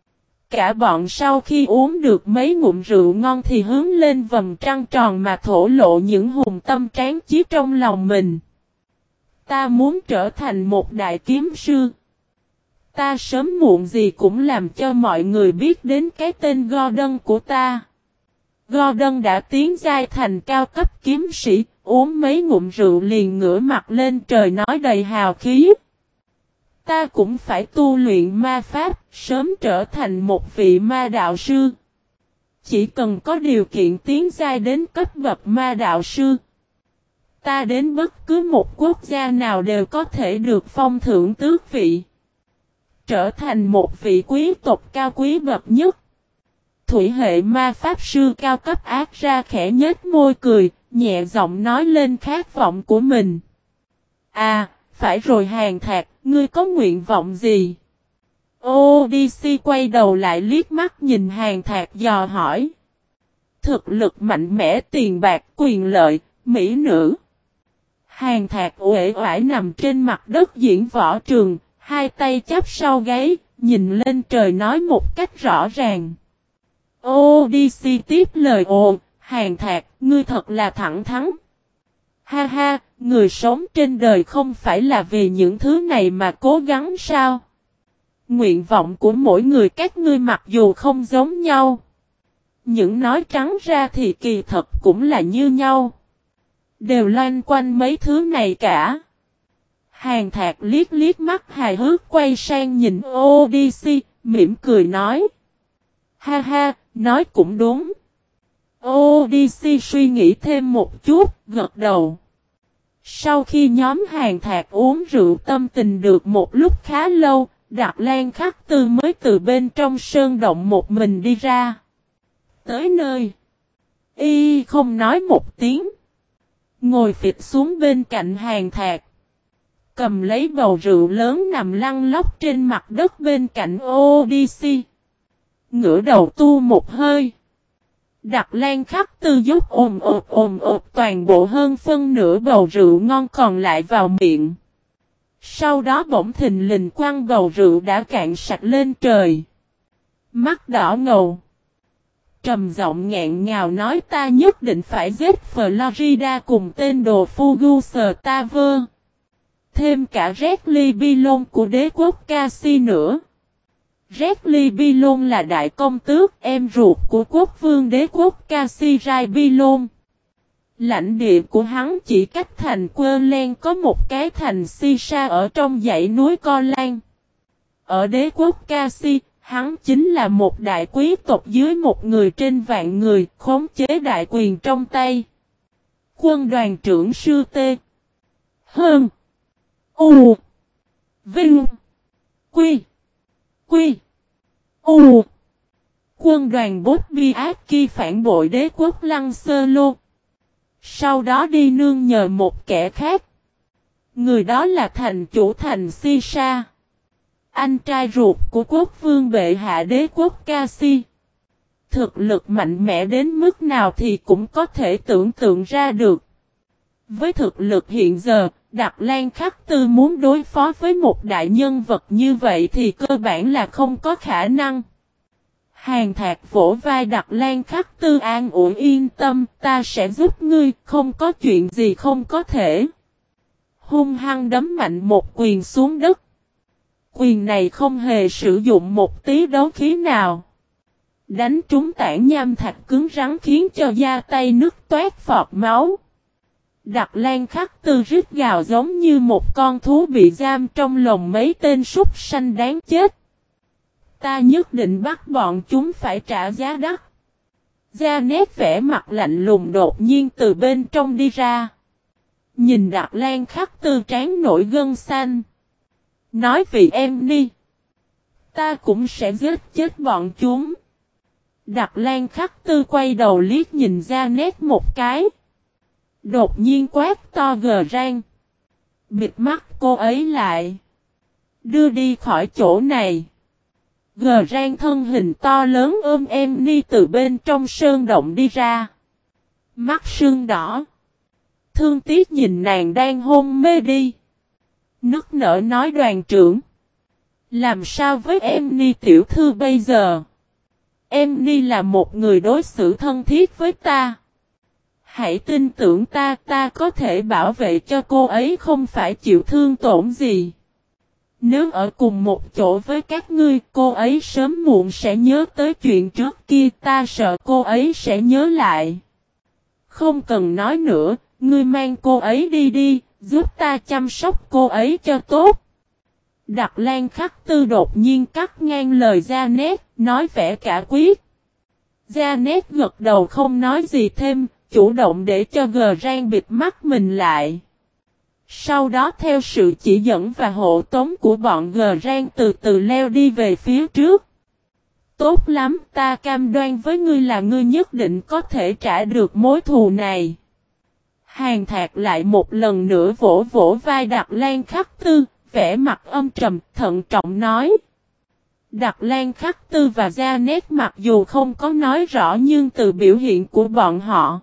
Cả bọn sau khi uống được mấy ngụm rượu ngon thì hướng lên vầng trăng tròn mà thổ lộ những hùng tâm tráng chí trong lòng mình. Ta muốn trở thành một đại kiếm sư. Ta sớm muộn gì cũng làm cho mọi người biết đến cái tên Gordon của ta. Gordon đã tiến giai thành cao cấp kiếm sĩ, uống mấy ngụm rượu liền ngửa mặt lên trời nói đầy hào khí. Ta cũng phải tu luyện ma pháp, sớm trở thành một vị ma đạo sư. Chỉ cần có điều kiện tiến giai đến cấp bậc ma đạo sư. Ta đến bất cứ một quốc gia nào đều có thể được phong thưởng tước vị. Trở thành một vị quý tộc cao quý bậc nhất. Thủy hệ ma pháp sư cao cấp Ác Ra khẽ nhếch môi cười, nhẹ giọng nói lên khát vọng của mình. À, phải rồi Hàn Thạc, ngươi có nguyện vọng gì? Odyssey quay đầu lại liếc mắt nhìn Hàn Thạc dò hỏi. Thực lực mạnh mẽ, tiền bạc, quyền lợi, mỹ nữ. Hàn Thạc uể oải nằm trên mặt đất diễn võ trường, hai tay chắp sau gáy, nhìn lên trời nói một cách rõ ràng. Odyssey tiếp lời Hàn Thạc, ngươi thật là thẳng thắn. Ha ha, người sống trên đời không phải là vì những thứ này mà cố gắng sao? Nguyện vọng của mỗi người các ngươi mặc dù không giống nhau. Những nói trắng ra thì kỳ thật cũng là như nhau. Đều loanh quanh mấy thứ này cả. Hàn Thạc liếc liếc mắt hài hước quay sang nhìn Odyssey, mỉm cười nói. Ha ha, nói cũng đúng. Odyssey suy nghĩ thêm một chút, gật đầu. Sau khi nhóm Hàn Thạc uống rượu tâm tình được một lúc khá lâu, Đặc Lan Khắc Tư mới từ bên trong sơn động một mình đi ra. Tới nơi, y không nói một tiếng. Ngồi phịch xuống bên cạnh Hàn Thạc. Cầm lấy bầu rượu lớn nằm lăn lóc trên mặt đất bên cạnh Odyssey. Ngửa đầu tu một hơi. Đặc Lan Khắc Tư dốc ồm ộp toàn bộ hơn phân nửa bầu rượu ngon còn lại vào miệng. Sau đó bỗng thình lình quăng bầu rượu đã cạn sạch lên trời. Mắt đỏ ngầu. Trầm giọng nghẹn ngào nói ta nhất định phải giết Florida cùng tên đồ Fugu Taver. Thêm cả Red Lee Bilon của đế quốc Cassi nữa. Red Lee Bilon là đại công tước em ruột của quốc vương đế quốc Cassirai Bilon. Lãnh địa của hắn chỉ cách thành Querlen có một cái thành Sisa ở trong dãy núi Co Lan. Ở đế quốc Cassi, hắn chính là một đại quý tộc dưới một người trên vạn người, khống chế đại quyền trong tay. Quân đoàn trưởng sư T. Hơn. U. Vinh. Quy. Quy. U. Quân đoàn Botbiaki phản bội đế quốc Lăng Sơ Lô. Sau đó đi nương nhờ một kẻ khác. Người đó là thành chủ thành Sisa. Anh trai ruột của quốc vương bệ hạ đế quốc Cassi. Thực lực mạnh mẽ đến mức nào thì cũng có thể tưởng tượng ra được. Với thực lực hiện giờ, Đạt Lan Khắc Tư muốn đối phó với một đại nhân vật như vậy thì cơ bản là không có khả năng. Hàn Thạc vỗ vai Đạt Lan Khắc Tư an ủi yên tâm, ta sẽ giúp ngươi, không có chuyện gì không có thể. Hung hăng đấm mạnh một quyền xuống đất. Quyền này không hề sử dụng một tí đấu khí nào. Đánh trúng tảng nham thạch cứng rắn khiến cho da tay nứt toát phọt máu. Đạt Lan Khắc Tư rít gào giống như một con thú bị giam trong lồng mấy tên súc sanh đáng chết. Ta nhất định bắt bọn chúng phải trả giá đắt. Da nét vẻ mặt lạnh lùng đột nhiên từ bên trong đi ra. Nhìn Đạt Lan Khắc Tư trán nổi gân xanh. Nói vì em đi. Ta cũng sẽ giết chết bọn chúng. Đạt Lan Khắc Tư quay đầu liếc nhìn ra nét một cái. Đột nhiên quát to gờ rang. Bịt mắt cô ấy lại. Đưa đi khỏi chỗ này. Gờ rang thân hình to lớn ôm em ni từ bên trong sơn động đi ra. Mắt sưng đỏ. Thương tiếc nhìn nàng đang hôn mê đi. Nức nở nói đoàn trưởng. Làm sao với em ni tiểu thư bây giờ? Em ni là một người đối xử thân thiết với ta. Hãy tin tưởng ta, ta có thể bảo vệ cho cô ấy không phải chịu thương tổn gì. Nếu ở cùng một chỗ với các ngươi, cô ấy sớm muộn sẽ nhớ tới chuyện trước kia, ta sợ cô ấy sẽ nhớ lại. Không cần nói nữa, ngươi mang cô ấy đi đi, giúp ta chăm sóc cô ấy cho tốt. Đạt Lan Khắc Tư đột nhiên cắt ngang lời Gia Nét, nói vẻ cả quyết. Gia Nét gật đầu không nói gì thêm, chủ động để cho gờ rang bịt mắt mình lại. Sau đó theo sự chỉ dẫn và hộ tống của bọn gờ rang từ từ leo đi về phía trước. Tốt lắm, ta cam đoan với ngươi là ngươi nhất định có thể trả được mối thù này. Hàn Thạc lại một lần nữa vỗ vỗ vai Đạt Lan Khắc Tư, vẻ mặt âm trầm, thận trọng nói. Đạt Lan Khắc Tư và Gia Nét mặc dù không có nói rõ nhưng từ biểu hiện của bọn họ,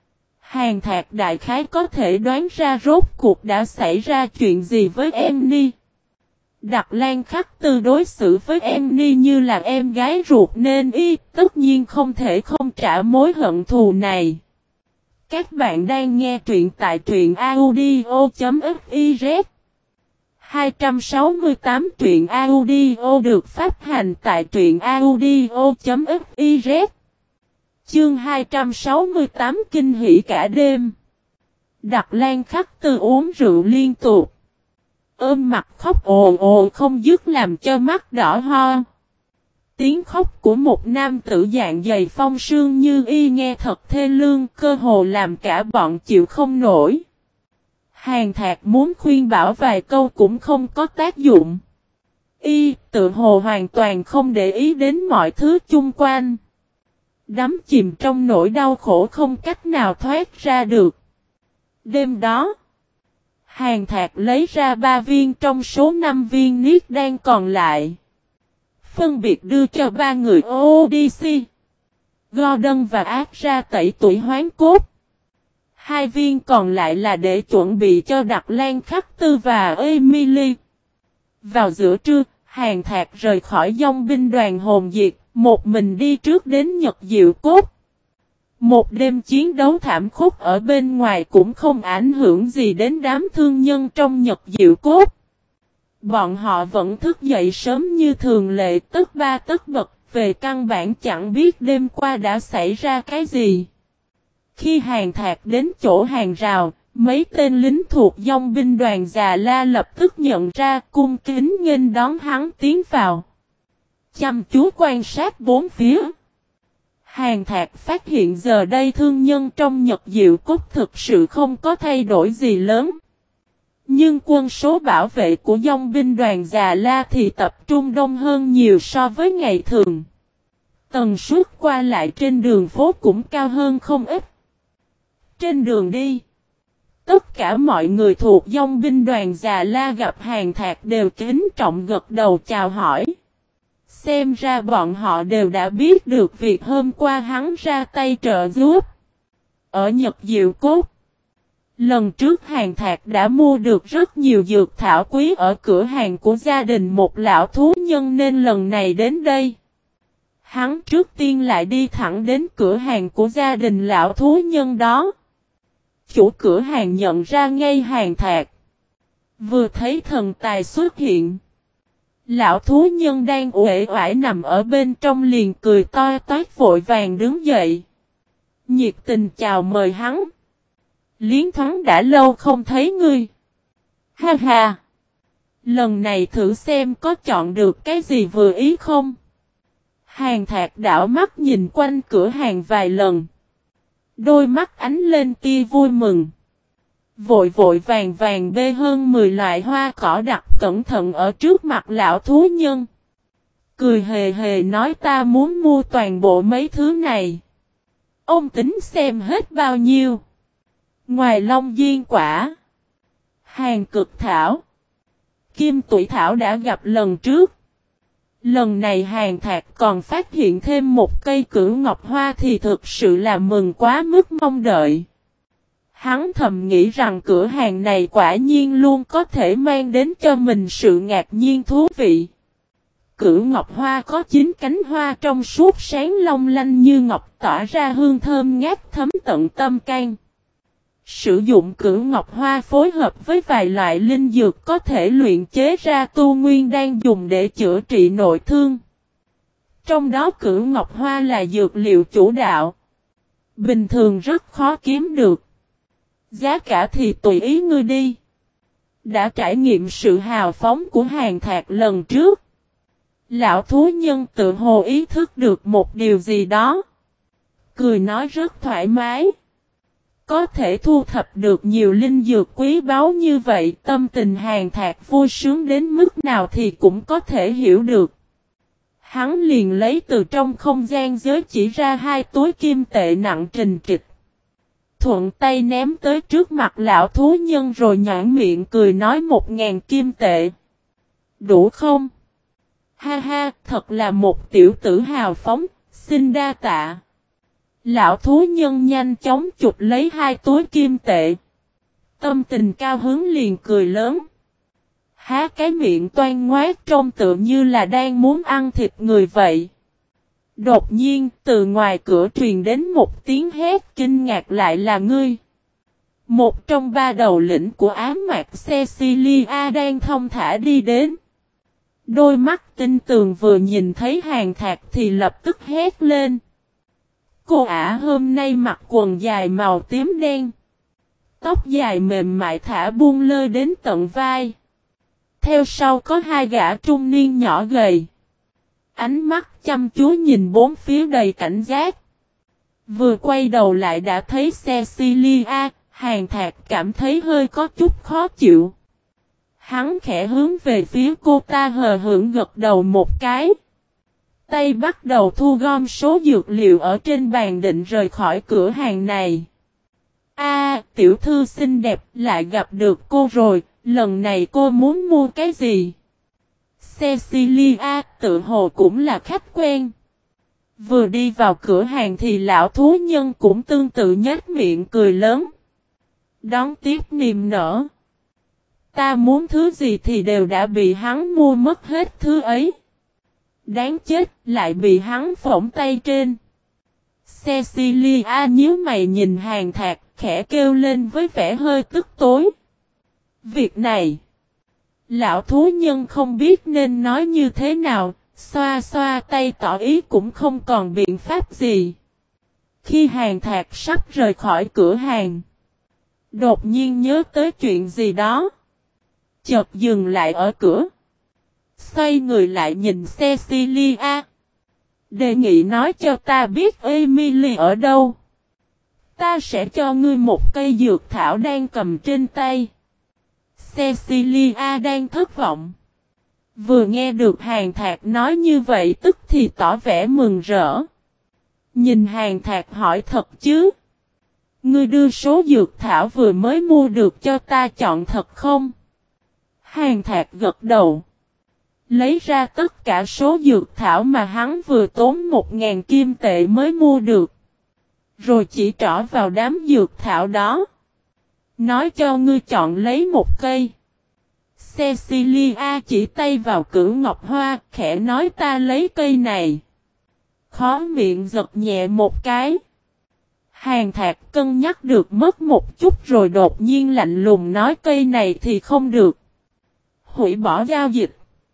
Hàn Thạc đại khái có thể đoán ra rốt cuộc đã xảy ra chuyện gì với em Ni. Đạt Lan Khắc Tư đối xử với em Ni như là em gái ruột nên tất nhiên không thể không trả mối hận thù này. Các bạn đang nghe truyện tại truyện audio.fiz 268 truyện audio được phát hành tại truyện audio.fiz. Chương 268 kinh hỉ cả đêm. Đạt Lan Khắc Tư uống rượu liên tục. Ôm mặt khóc ồ ồ không dứt làm cho mắt đỏ ho. Tiếng khóc của một nam tử dạng dày phong sương như nghe thật thê lương, cơ hồ làm cả bọn chịu không nổi. Hàn Thạc muốn khuyên bảo vài câu cũng không có tác dụng. Tự hồ hoàn toàn không để ý đến mọi thứ chung quanh. Đắm chìm trong nỗi đau khổ không cách nào thoát ra được. Đêm đó, Hàn Thạc lấy ra 3 viên trong số 5 viên niết đan còn lại. Phân biệt đưa cho 3 người Odyssey, Gordon và Ác ra tẩy tuổi hoán cốt. 2 viên còn lại là để chuẩn bị cho Đạt Lan Khắc Tư và Emily. Vào giữa trưa, Hàn Thạc rời khỏi dòng binh đoàn hồn diệt, một mình đi trước đến Nhật Diệu Cốt. Một đêm chiến đấu thảm khốc ở bên ngoài cũng không ảnh hưởng gì đến đám thương nhân trong Nhật Diệu Cốt. Bọn họ vẫn thức dậy sớm như thường lệ tất ba tất bật, về căn bản chẳng biết đêm qua đã xảy ra cái gì. Khi Hàn Thạc đến chỗ hàng rào, mấy tên lính thuộc dòng binh đoàn Già La lập tức nhận ra cung kính nghênh đón hắn tiến vào. Chăm chú quan sát bốn phía. Hàn Thạc phát hiện giờ đây thương nhân trong Nhật Diệu Cốt thực sự không có thay đổi gì lớn. Nhưng quân số bảo vệ của dòng binh đoàn Già La thì tập trung đông hơn nhiều so với ngày thường. Tần suất qua lại trên đường phố cũng cao hơn không ít. Trên đường đi, tất cả mọi người thuộc dòng binh đoàn Già La gặp Hàn Thạc đều kính trọng gật đầu chào hỏi. xem ra bọn họ đều đã biết được việc hôm qua hắn ra tay trợ giúp. Ở Nhật Diệu Cốt, lần trước Hàn Thạc đã mua được rất nhiều dược thảo quý ở cửa hàng của gia đình một lão thú nhân nên lần này đến đây. Hắn trước tiên lại đi thẳng đến cửa hàng của gia đình lão thú nhân đó. Chủ cửa hàng nhận ra ngay Hàn Thạc. Vừa thấy thần tài xuất hiện. Lão thú nhân đang uể oải nằm ở bên trong liền cười to toát vội vàng đứng dậy. Nhiệt tình chào mời hắn. Liến thoáng đã lâu không thấy ngươi. Ha ha. Lần này thử xem có chọn được cái gì vừa ý không. Hàn Thạc đảo mắt nhìn quanh cửa hàng vài lần. Đôi mắt ánh lên tia vui mừng. Vội vội vàng vàng bê hơn 10 loại hoa cỏ đặt cẩn thận ở trước mặt lão thú nhân. Cười hề hề nói ta muốn mua toàn bộ mấy thứ này. Ông tính xem hết bao nhiêu. Ngoài long diên quả, Hàn cực thảo, kim tủy thảo đã gặp lần trước. Lần này Hàn Thạc còn phát hiện thêm một cây cửu ngọc hoa thì thực sự là mừng quá mức mong đợi. Hắn thầm nghĩ rằng cửa hàng này quả nhiên luôn có thể mang đến cho mình sự ngạc nhiên thú vị. Cửu ngọc hoa có 9 cánh hoa trong suốt sáng long lanh như ngọc tỏa ra hương thơm ngát thấm tận tâm can. Sử dụng cửu ngọc hoa phối hợp với vài loại linh dược có thể luyện chế ra tu nguyên đan dùng để chữa trị nội thương. Trong đó cửu ngọc hoa là dược liệu chủ đạo. Bình thường rất khó kiếm được. Giá cả thì tùy ý ngươi đi. Đã trải nghiệm sự hào phóng của Hàn Thạc lần trước. Lão thú nhân tự hồ ý thức được một điều gì đó. Cười nói rất thoải mái. Có thể thu thập được nhiều linh dược quý báu như vậy, tâm tình Hàn Thạc vui sướng đến mức nào thì cũng có thể hiểu được. Hắn liền lấy từ trong không gian giới chỉ ra 2 túi kim tệ nặng trình trịch. Thuận tay ném tới trước mặt lão thú nhân rồi nhãn miệng cười nói 1000 kim tệ. Đủ không? Ha ha, thật là một tiểu tử hào phóng, xin đa tạ. Lão thú nhân nhanh chóng chụp lấy 2 túi kim tệ. Tâm tình cao hứng liền cười lớn. Há cái miệng toan ngoác trông tựa như là đang muốn ăn thịt người vậy. Đột nhiên từ ngoài cửa truyền đến một tiếng hét kinh ngạc lại là ngươi. Một trong 3 đầu lĩnh của ám mạc Cecilia đang thong thả đi đến. Đôi mắt tinh tường vừa nhìn thấy Hàn Thạc thì lập tức hét lên. Cô ả hôm nay mặc quần dài màu tím đen. Tóc dài mềm mại thả buông lơi đến tận vai. Theo sau có 2 gã trung niên nhỏ gầy. Ánh mắt chăm chú nhìn bốn phía đầy cảnh giác. Vừa quay đầu lại đã thấy Cecilia, Hàn Thạc cảm thấy hơi có chút khó chịu. Hắn khẽ hướng về phía cô ta hờ hững gật đầu một cái. Tay bắt đầu thu gom số dược liệu ở trên bàn định rời khỏi cửa hàng này. Tiểu thư xinh đẹp lại gặp được cô rồi, lần này cô muốn mua cái gì? Cecilia tự hồ cũng là khách quen. Vừa đi vào cửa hàng thì lão thú nhân cũng tương tự nhếch miệng cười lớn. Đón tiếp niềm nở. Ta muốn thứ gì thì đều đã bị hắn mua mất hết thứ ấy. Đáng chết, lại bị hắn phỏng tay trên. Cecilia nhíu mày nhìn Hàn Thạc, khẽ kêu lên với vẻ hơi tức tối. Việc này, lão thú nhân không biết nên nói như thế nào, xoa xoa tay tỏ ý cũng không còn biện pháp gì. Khi Hàn Thạc sắp rời khỏi cửa hàng, đột nhiên nhớ tới chuyện gì đó. Chợt dừng lại ở cửa. Xoay người lại nhìn Cecilia. Đề nghị nói cho ta biết Emily ở đâu. Ta sẽ cho ngươi một cây dược thảo đang cầm trên tay. Cecilia đang thất vọng. Vừa nghe được Hàn Thạc nói như vậy tức thì tỏ vẻ mừng rỡ. Nhìn Hàn Thạc hỏi thật chứ. Ngươi đưa số dược thảo vừa mới mua được cho ta chọn thật không? Hàn Thạc gật đầu. lấy ra tất cả số dược thảo mà hắn vừa tốn 1.000 kim tệ mới mua được. Rồi chỉ trỏ vào đám dược thảo đó. Nói cho ngươi chọn lấy một cây. Cecilia chỉ tay vào Cửu Ngọc Hoa, khẽ nói ta lấy cây này. Khó miệng giật nhẹ một cái. Hàn Thạc cân nhắc được mất một chút rồi đột nhiên lạnh lùng nói cây này thì không được. Hủy bỏ giao dịch.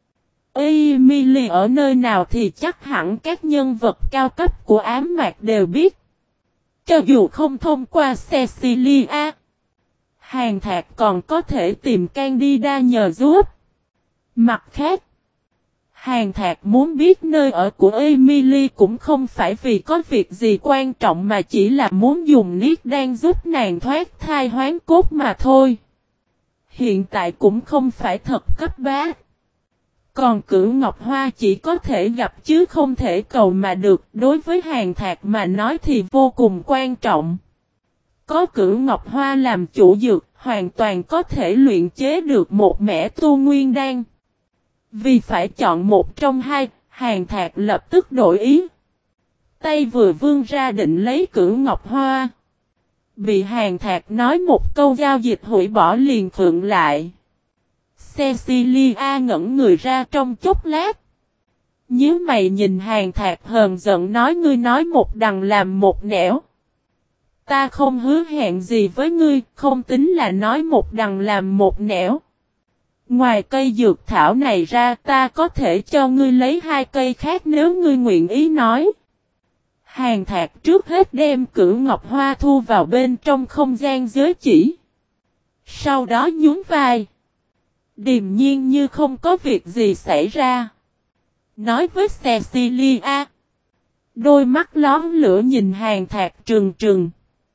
Emily ở nơi nào thì chắc hẳn các nhân vật cao cấp của ám mạc đều biết. Cho dù không thông qua Cecilia, Hàn Thạc còn có thể tìm Candida nhờ giúp. Mặt khác, Hàn Thạc muốn biết nơi ở của Emily cũng không phải vì có việc gì quan trọng mà chỉ là muốn dùng niết đan giúp nàng thoát thai hoán cốt mà thôi. Hiện tại cũng không phải thật cấp bách. Còn Cửu Ngọc Hoa chỉ có thể gặp chứ không thể cầu mà được, đối với Hàn Thạc mà nói thì vô cùng quan trọng. Có Cửu Ngọc Hoa làm chủ dược, hoàn toàn có thể luyện chế được một mẻ tu nguyên đan. Vì phải chọn một trong hai, Hàn Thạc lập tức đổi ý. Tay vừa vươn ra định lấy Cửu Ngọc Hoa. Bị Hàn Thạc nói một câu giao dịch hủy bỏ liền khựng lại. Cecilia ngẩn người ra trong chốc lát. Nhớ mày nhìn Hàn Thạc hờn giận nói ngươi nói một đằng làm một nẻo. Ta không hứa hẹn gì với ngươi, không tính là nói một đằng làm một nẻo. Ngoài cây dược thảo này ra ta có thể cho ngươi lấy 2 cây khác nếu ngươi nguyện ý nói. Hàn Thạc trước hết đem Cửu Ngọc Hoa thu vào bên trong không gian giới chỉ. Sau đó nhún vai. Điềm nhiên như không có việc gì xảy ra. Nói với Cecilia. Đôi mắt lón lửa nhìn Hàn Thạc trừng trừng.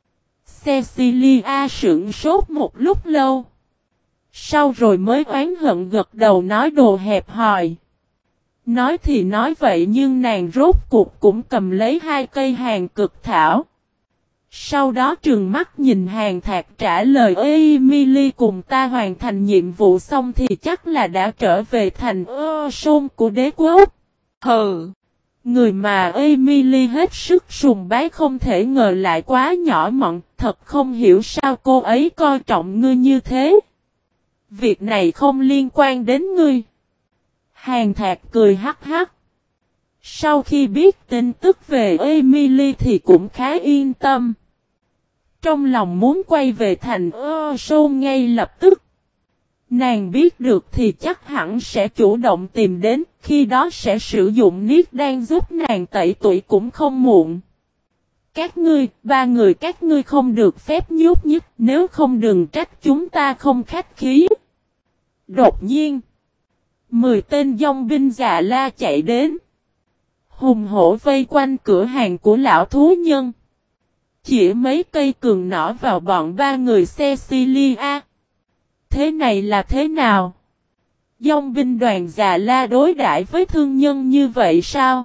Cecilia sững sốt một lúc lâu. Sau rồi mới oán hận gật đầu nói đồ hẹp hòi. Nói thì nói vậy nhưng nàng rốt cuộc cũng cầm lấy 2 cây hàn cực thảo. Sau đó trừng mắt nhìn Hàn Thạc trả lời Emily cùng ta hoàn thành nhiệm vụ xong thì chắc là đã trở về thành Sôn của đế quốc. Hừ! Người mà Emily hết sức sùng bái không thể ngờ lại quá nhỏ mọn, thật không hiểu sao cô ấy coi trọng ngươi như thế. Việc này không liên quan đến ngươi. Hàn Thạc cười hắc hắc. Sau khi biết tin tức về Emily thì cũng khá yên tâm. Trong lòng muốn quay về thành Sôn ngay lập tức. Nàng biết được thì chắc hẳn sẽ chủ động tìm đến, khi đó sẽ sử dụng niết đan giúp nàng tẩy tuổi cũng không muộn. Các ngươi, 3 người các ngươi không được phép nhúc nhích, nếu không đừng trách chúng ta không khách khí. Đột nhiên, 10 tên dòng binh Già La chạy đến. Hùng hổ vây quanh cửa hàng của lão thú nhân. Chỉ mấy cây cường nỏ vào bọn 3 người Cecilia. Thế này là thế nào? Dòng binh đoàn Già La đối đãi với thương nhân như vậy sao?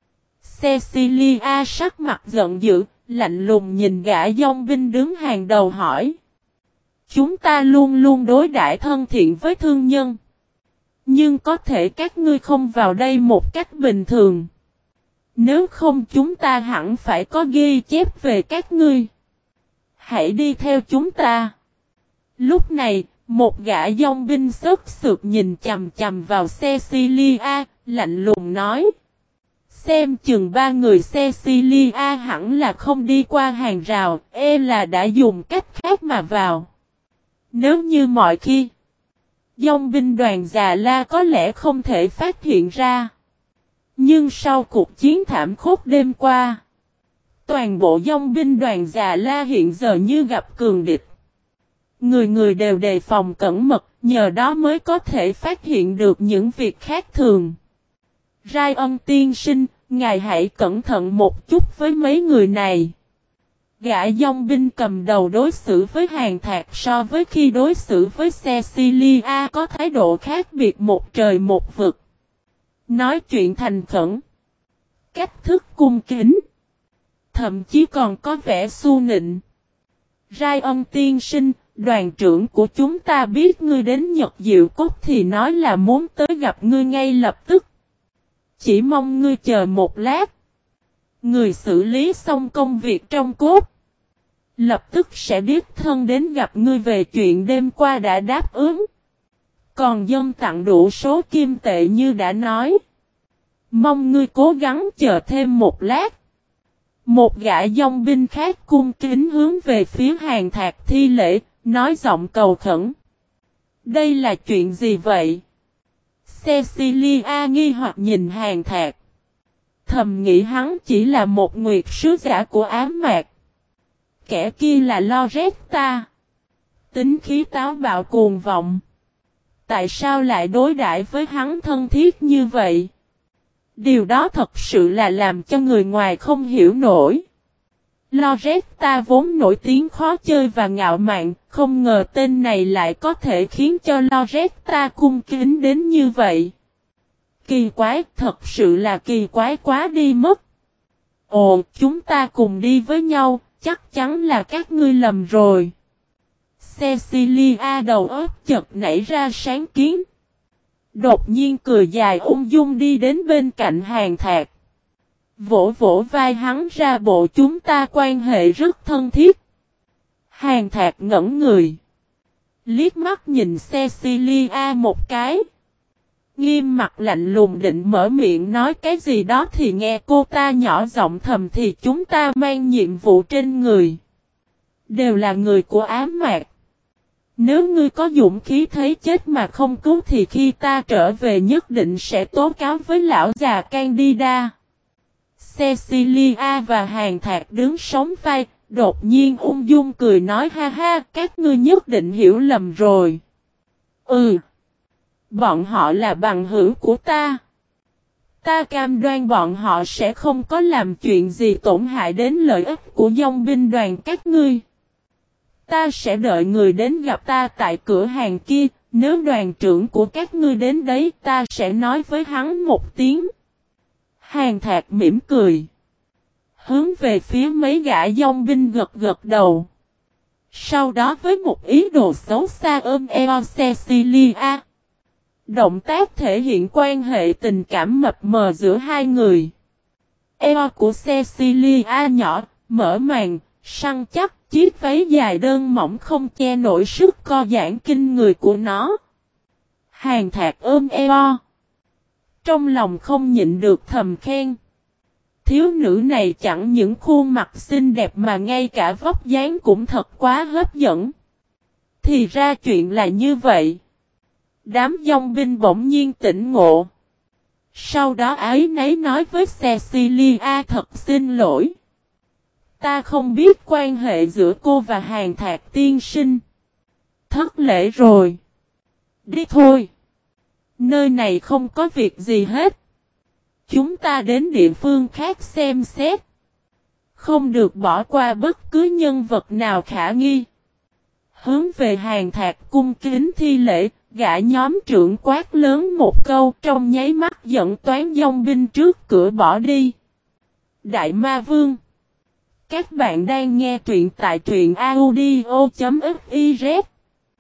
Cecilia sắc mặt giận dữ, lạnh lùng nhìn gã dòng binh đứng hàng đầu hỏi. Chúng ta luôn luôn đối đãi thân thiện với thương nhân. Nhưng có thể các ngươi không vào đây một cách bình thường. Nếu không chúng ta hẳn phải có ghi chép về các ngươi. Hãy đi theo chúng ta. Lúc này, một gã dòng binh sốt sượt nhìn chằm chằm vào Cecilia, lạnh lùng nói. Xem chừng 3 người Cecilia hẳn là không đi qua hàng rào, là đã dùng cách khác mà vào. Nếu như mọi khi, dòng binh đoàn Già La có lẽ không thể phát hiện ra. Nhưng sau cuộc chiến thảm khốc đêm qua, toàn bộ dòng binh đoàn Già La hiện giờ như gặp cường địch. Người người đều đề phòng cẩn mật, nhờ đó mới có thể phát hiện được những việc khác thường. Rai Ân tiên sinh, ngài hãy cẩn thận một chút với mấy người này. Gã dòng binh cầm đầu đối xử với Hàn Thạc so với khi đối xử với Cecilia có thái độ khác biệt một trời một vực. Nói chuyện thành khẩn. Cách thức cung kính. Thậm chí còn có vẻ su nịnh. Rai Ân tiên sinh, Đoàn trưởng của chúng ta biết ngươi đến Nhật Diệu Cốt thì nói là muốn tới gặp ngươi ngay lập tức. Chỉ mong ngươi chờ một lát. Người xử lý xong công việc trong cốt. Lập tức sẽ đích thân đến gặp ngươi về chuyện đêm qua đã đáp ứng. Còn dâng tặng đủ số kim tệ như đã nói. Mong ngươi cố gắng chờ thêm một lát. Một gã dòng binh khác cung kính hướng về phía Hàn Thạc thi lễ, nói giọng cầu khẩn. Đây là chuyện gì vậy? Cecilia nghi hoặc nhìn Hàn Thạc. Thầm nghĩ hắn chỉ là một nguyệt sứ giả của ám mạc. Kẻ kia là Loretta. Tính khí táo bạo cuồng vọng. Tại sao lại đối đãi với hắn thân thiết như vậy? Điều đó thật sự là làm cho người ngoài không hiểu nổi. Loretta vốn nổi tiếng khó chơi và ngạo mạn, không ngờ tên này lại có thể khiến cho Loretta cung kính đến như vậy. Kỳ quái, thật sự là kỳ quái quá đi mất. Ồ, chúng ta cùng đi với nhau, chắc chắn là các ngươi lầm rồi. Cecilia đầu óc chợt nảy ra sáng kiến. Đột nhiên cười dài ung dung đi đến bên cạnh Hàn Thạc. Vỗ vỗ vai hắn ra bộ chúng ta quan hệ rất thân thiết. Hàn Thạc ngẩn người. Liếc mắt nhìn Cecilia một cái. Nghiêm mặt lạnh lùng định mở miệng nói cái gì đó thì nghe cô ta nhỏ giọng thầm thì chúng ta mang nhiệm vụ trên người. Đều là người của ám mạc. Nếu ngươi có dũng khí thấy chết mà không cứu thì khi ta trở về nhất định sẽ tố cáo với lão già Candida. Cecilia và Hàn Thạc đứng sóng vai, đột nhiên ung dung cười nói ha ha, các ngươi nhất định hiểu lầm rồi. Bọn họ là bằng hữu của ta. Ta cam đoan bọn họ sẽ không có làm chuyện gì tổn hại đến lợi ích của dòng binh đoàn các ngươi. Ta sẽ đợi người đến gặp ta tại cửa hàng kia, nếu đoàn trưởng của các ngươi đến đấy ta sẽ nói với hắn một tiếng. Hàn Thạc mỉm cười. Hướng về phía mấy gã dòng binh gật gật đầu. Sau đó với một ý đồ xấu xa ôm eo Cecilia. Động tác thể hiện quan hệ tình cảm mập mờ giữa hai người. Eo của Cecilia nhỏ, mở màng, săn chắc, chiếc váy dài đơn mỏng không che nổi sức co giãn kinh người của nó. Hàn Thạc ôm eo. Trong lòng không nhịn được thầm khen. Thiếu nữ này chẳng những khuôn mặt xinh đẹp mà ngay cả vóc dáng cũng thật quá hấp dẫn. Thì ra chuyện là như vậy. Đám dòng binh bỗng nhiên tỉnh ngộ. Sau đó ái nấy nói với Cecilia thật xin lỗi. Ta không biết quan hệ giữa cô và Hàn Thạc tiên sinh. Thất lễ rồi. Đi thôi. Nơi này không có việc gì hết. Chúng ta đến địa phương khác xem xét. Không được bỏ qua bất cứ nhân vật nào khả nghi. Hướng về Hàn Thạc cung kính thi lễ, gã nhóm trưởng quát lớn một câu trong nháy mắt dẫn toán dòng binh trước cửa bỏ đi. Đại Ma Vương. Các bạn đang nghe truyện tại truyện audio.fiz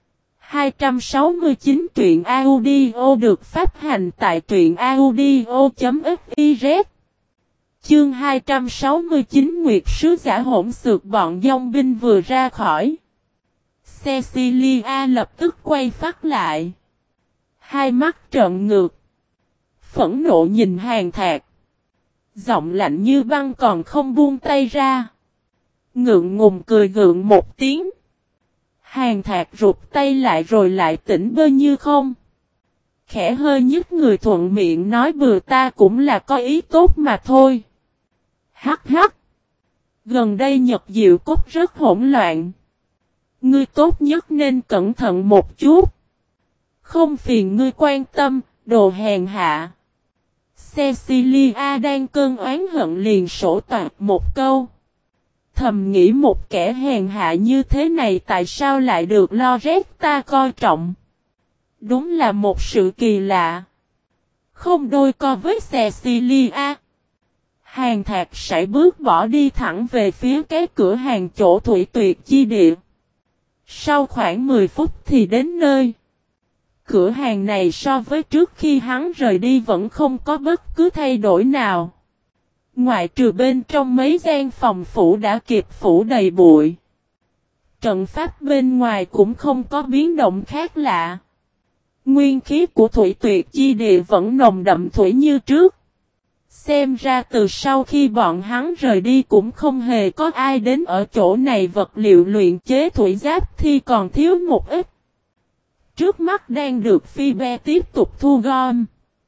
269 truyện audio được phát hành tại truyện audio.fiz. Chương 269 Nguyệt sứ giả hỗn xược bọn dòng binh vừa ra khỏi. Cecilia lập tức quay phát lại. Hai mắt trợn ngược. Phẫn nộ nhìn Hàn Thạc. Giọng lạnh như băng còn không buông tay ra. Ngượng ngùng cười gượng một tiếng. Hàn Thạc rụt tay lại rồi lại tỉnh bơ như không. Khẽ hơi nhức người thuận miệng nói bừa ta cũng là có ý tốt mà thôi. Hắc hắc. Gần đây Nhật Diệu Cốt rất hỗn loạn. Ngươi tốt nhất nên cẩn thận một chút. Không phiền ngươi quan tâm, đồ hèn hạ. Cecilia đang cơn oán hận liền sổ toạc một câu. Thầm nghĩ một kẻ hèn hạ như thế này tại sao lại được Loretta coi trọng. Đúng là một sự kỳ lạ. Không đôi co với Cecilia. Hàn Thạc sải bước bỏ đi thẳng về phía cái cửa hàng chỗ thủy tuyệt chi địa. Sau khoảng 10 phút thì đến nơi. Cửa hàng này so với trước khi hắn rời đi vẫn không có bất cứ thay đổi nào. Ngoại trừ bên trong mấy gian phòng phủ đã kịp phủ đầy bụi. Trận pháp bên ngoài cũng không có biến động khác lạ. Nguyên khí của thủy tuyệt chi địa vẫn nồng đậm thủy như trước. Xem ra từ sau khi bọn hắn rời đi cũng không hề có ai đến ở chỗ này, vật liệu luyện chế thủy giáp thì còn thiếu một ít. Trước mắt đang được Phi Be tiếp tục thu gom.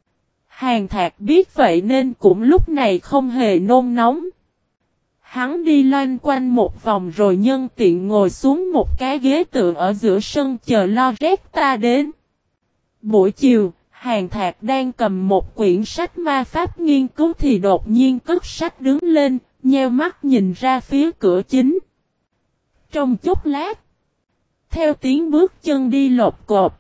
Hàn Thạc biết vậy nên cũng lúc này không hề nôn nóng. Hắn đi loanh quanh một vòng rồi nhân tiện ngồi xuống một cái ghế tựa ở giữa sân chờ Loretta đến. Buổi chiều, Hàn Thạc đang cầm một quyển sách ma pháp nghiên cứu thì đột nhiên cất sách đứng lên, nheo mắt nhìn ra phía cửa chính. Trong chốc lát, theo tiếng bước chân đi lột cột,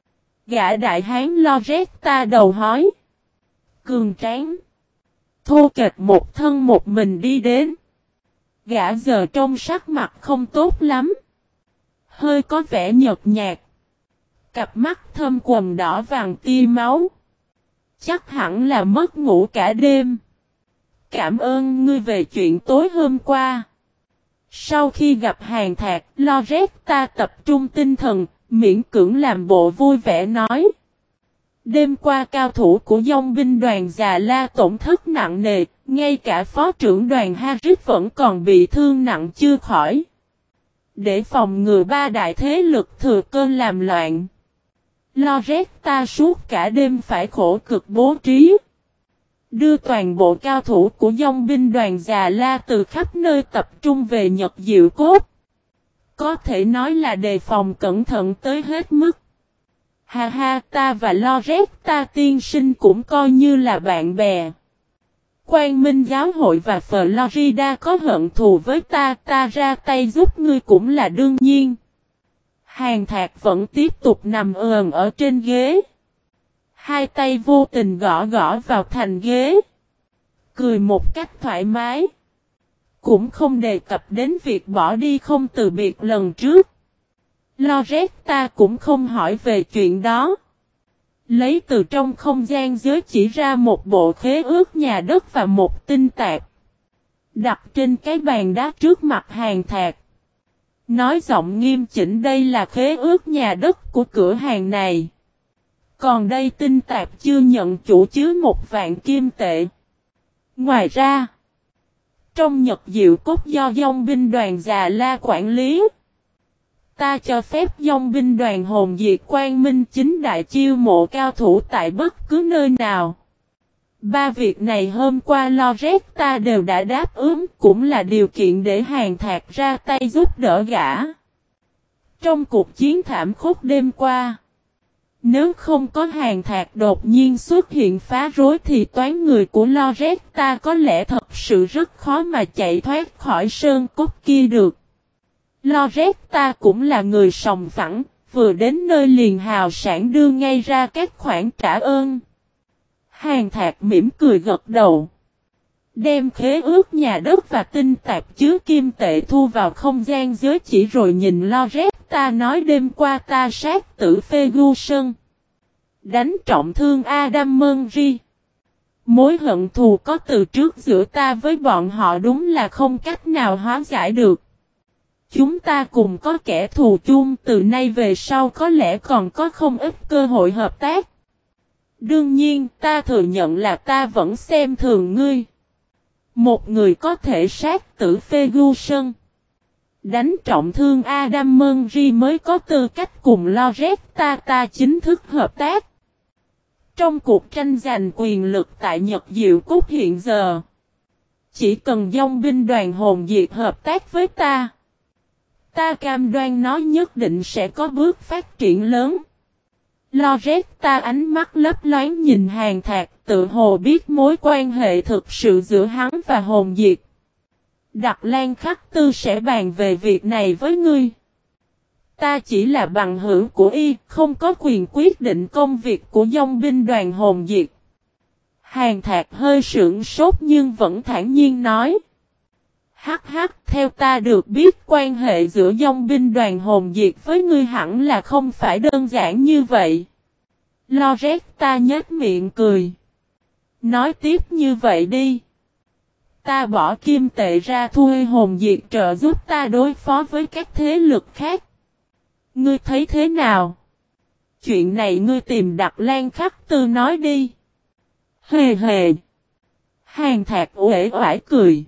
gã đại hán Loretta đầu hói, cường tráng, thô kệch một thân một mình đi đến. Gã giờ trông sắc mặt không tốt lắm, hơi có vẻ nhợt nhạt. Cặp mắt thâm quầng đỏ vàng tia máu. Chắc hẳn là mất ngủ cả đêm. Cảm ơn ngươi về chuyện tối hôm qua. Sau khi gặp Hàn Thạc, Loretta tập trung tinh thần, miễn cưỡng làm bộ vui vẻ nói. Đêm qua cao thủ của dòng binh đoàn Già La tổn thất nặng nề, ngay cả phó trưởng đoàn Harris vẫn còn bị thương nặng chưa khỏi. Để phòng ngừa ba đại thế lực thừa cơ làm loạn, Loretta suốt cả đêm phải khổ cực bố trí. Đưa toàn bộ cao thủ của dòng binh đoàn Già La từ khắp nơi tập trung về Nhật Diệu Cốt. Có thể nói là đề phòng cẩn thận tới hết mức. Ha ha, ta và Loretta tiên sinh cũng coi như là bạn bè. Quang Minh giáo hội và Florida có hận thù với ta ra tay giúp ngươi cũng là đương nhiên. Hàn Thạc vẫn tiếp tục nằm ườn ở trên ghế. Hai tay vô tình gõ gõ vào thành ghế. Cười một cách thoải mái. Cũng không đề cập đến việc bỏ đi không từ biệt lần trước. Loretta cũng không hỏi về chuyện đó. Lấy từ trong không gian giới chỉ ra một bộ khế ước nhà đất và một tinh tạp. Đặt trên cái bàn đá trước mặt Hàn Thạc. Nói giọng nghiêm chỉnh đây là khế ước nhà đất của cửa hàng này. Còn đây tinh tạp chưa nhận chủ chứa 1.000 kim tệ. Ngoài ra, trong Nhật Diệu Cốt do dòng binh đoàn Già La quản lý, ta cho phép dòng binh đoàn Hồn Diệt Quang Minh chính đại chiêu mộ cao thủ tại bất cứ nơi nào. Ba việc này hôm qua Loretta đều đã đáp ứng, cũng là điều kiện để Hàn Thạc ra tay giúp đỡ gã. Trong cuộc chiến thảm khốc đêm qua, nếu không có Hàn Thạc đột nhiên xuất hiện phá rối thì toán người của Loretta có lẽ thật sự rất khó mà chạy thoát khỏi sơn cốt kia được. Loretta cũng là người sòng phẳng, vừa đến nơi liền hào sảng đưa ngay ra các khoản trả ơn. Hàn Thạc mỉm cười gật đầu. Đem khế ước nhà đất và tinh tạp chứa kim tệ thu vào không gian giới chỉ rồi nhìn Loretta nói đêm qua ta sát tử Ferguson. Đánh trọng thương Adam Murray. Mối hận thù có từ trước giữa ta với bọn họ đúng là không cách nào hóa giải được. Chúng ta cùng có kẻ thù chung, từ nay về sau có lẽ còn có không ít cơ hội hợp tác. Đương nhiên ta thừa nhận là ta vẫn xem thường ngươi. Một người có thể sát tử Ferguson, đánh trọng thương Adam Murray mới có tư cách cùng Loretta chính thức hợp tác. Trong cuộc tranh giành quyền lực tại Nhật Diệu Cốt hiện giờ, chỉ cần dòng binh đoàn Hồn Diệt hợp tác với ta cam đoan nó nhất định sẽ có bước phát triển lớn. Loretta ánh mắt lấp loáng nhìn Hàn Thạc, tự hồ biết mối quan hệ thực sự giữa hắn và Hồn Diệt. Đặc Lan Khắc Tư sẽ bàn về việc này với ngươi. Ta chỉ là bằng hữu của y, không có quyền quyết định công việc của dòng binh đoàn Hồn Diệt. Hàn Thạc hơi sững sốt nhưng vẫn thản nhiên nói. Hắc hắc, theo ta được biết quan hệ giữa dòng binh đoàn hồn diệt với ngươi hẳn là không phải đơn giản như vậy. Loretta nhếch miệng cười. Nói tiếp như vậy đi. Ta bỏ kim tệ ra thuê hồn diệt trợ giúp ta đối phó với các thế lực khác. Ngươi thấy thế nào? Chuyện này ngươi tìm Đặc Lan Khắc Tư nói đi. Hề hề. Hàn Thạc uể oải cười.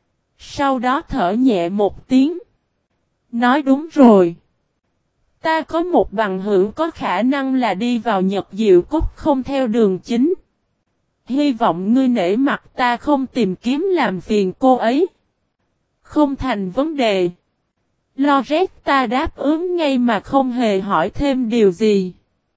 Sau đó thở nhẹ một tiếng. Nói đúng rồi. Ta có một bằng hữu có khả năng là đi vào Nhật Diệu Cốt không theo đường chính. Hy vọng ngươi nể mặt ta không tìm kiếm làm phiền cô ấy. Không thành vấn đề. Loretta đáp ứng ngay mà không hề hỏi thêm điều gì.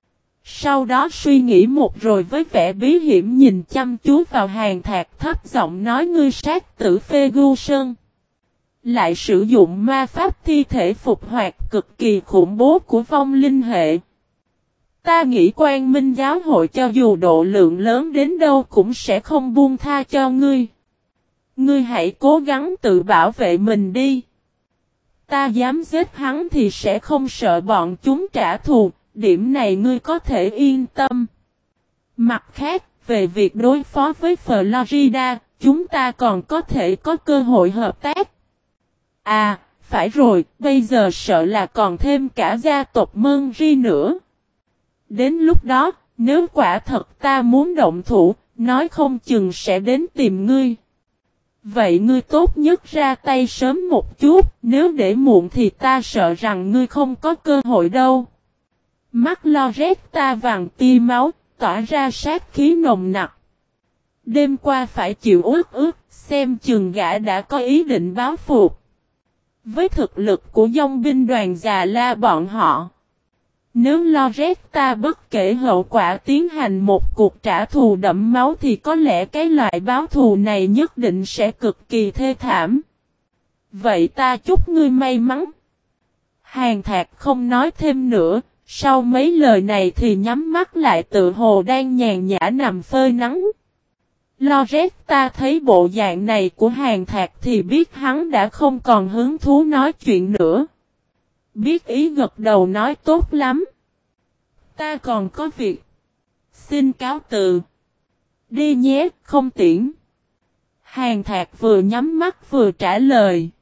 Sau đó suy nghĩ một rồi với vẻ bí hiểm nhìn chăm chú vào Hàn Thạc thấp giọng nói ngươi sát tử Ferguson. Lại sử dụng ma pháp thi thể phục hoạt cực kỳ khủng bố của vong linh hệ. Ta nghĩ Quan Minh giáo hội cho dù độ lượng lớn đến đâu cũng sẽ không buông tha cho ngươi. Ngươi hãy cố gắng tự bảo vệ mình đi. Ta dám giết hắn thì sẽ không sợ bọn chúng trả thù, điểm này ngươi có thể yên tâm. Mặt khác, về việc đối phó với Florida, chúng ta còn có thể có cơ hội hợp tác. À, phải rồi, bây giờ sợ là còn thêm cả gia tộc Murray nữa. Đến lúc đó, nếu quả thật ta muốn động thủ, nói không chừng sẽ đến tìm ngươi. Vậy ngươi tốt nhất ra tay sớm một chút, nếu để muộn thì ta sợ rằng ngươi không có cơ hội đâu. Mắt Loretta vàng tia máu, tỏa ra sát khí nồng nặc. Đêm qua phải chịu uất ức, xem chừng gã đã có ý định báo phục. Với thực lực của dòng binh đoàn già la bọn họ, nếu Loretta bất kể hậu quả tiến hành một cuộc trả thù đẫm máu thì có lẽ cái loại báo thù này nhất định sẽ cực kỳ thê thảm. Vậy ta chúc ngươi may mắn. Hàn Thạc không nói thêm nữa, sau mấy lời này thì nhắm mắt lại tự hồ đang nhàn nhã nằm phơi nắng. Loretta thấy bộ dạng này của Hàn Thạc thì biết hắn đã không còn hứng thú nói chuyện nữa. Biết ý gật đầu nói tốt lắm. Ta còn có việc. Xin cáo từ. Đi nhé, không tiễn. Hàn Thạc vừa nhắm mắt vừa trả lời.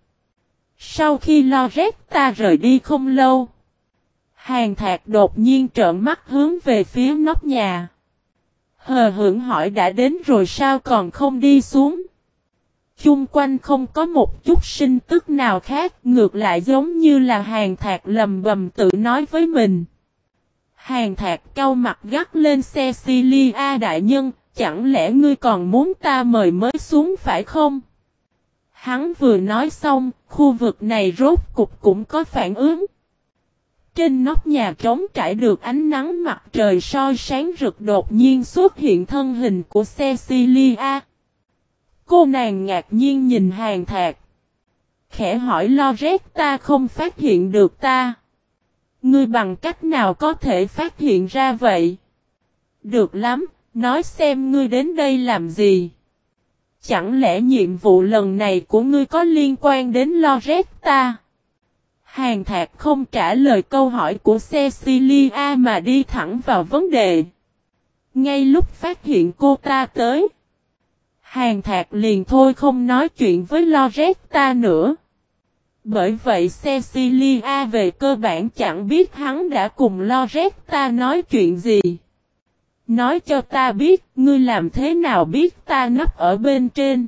Sau khi Loretta rời đi không lâu, Hàn Thạc đột nhiên trợn mắt hướng về phía nóc nhà. Hờ hững hỏi đã đến rồi sao còn không đi xuống. Chung quanh không có một chút sinh tức nào khác, ngược lại giống như là Hàn Thạc lầm bầm tự nói với mình. Hàn Thạc cau mặt gắt lên Cecilia đại nhân, chẳng lẽ ngươi còn muốn ta mời mới xuống phải không? Hắn vừa nói xong, khu vực này rốt cục cũng có phản ứng. Trên nóc nhà trống trải được ánh nắng mặt trời soi sáng rực đột nhiên xuất hiện thân hình của Cecilia. Cô nàng ngạc nhiên nhìn Hàn Thạc. Khẽ hỏi Loretta không phát hiện được ta. Ngươi bằng cách nào có thể phát hiện ra vậy? Được lắm, nói xem ngươi đến đây làm gì? Chẳng lẽ nhiệm vụ lần này của ngươi có liên quan đến Loretta? Hàn Thạc không trả lời câu hỏi của Cecilia mà đi thẳng vào vấn đề. Ngay lúc phát hiện cô ta tới, Hàn Thạc liền thôi không nói chuyện với Loretta nữa. Bởi vậy Cecilia về cơ bản chẳng biết hắn đã cùng Loretta nói chuyện gì. Nói cho ta biết, ngươi làm thế nào biết ta nấp ở bên trên?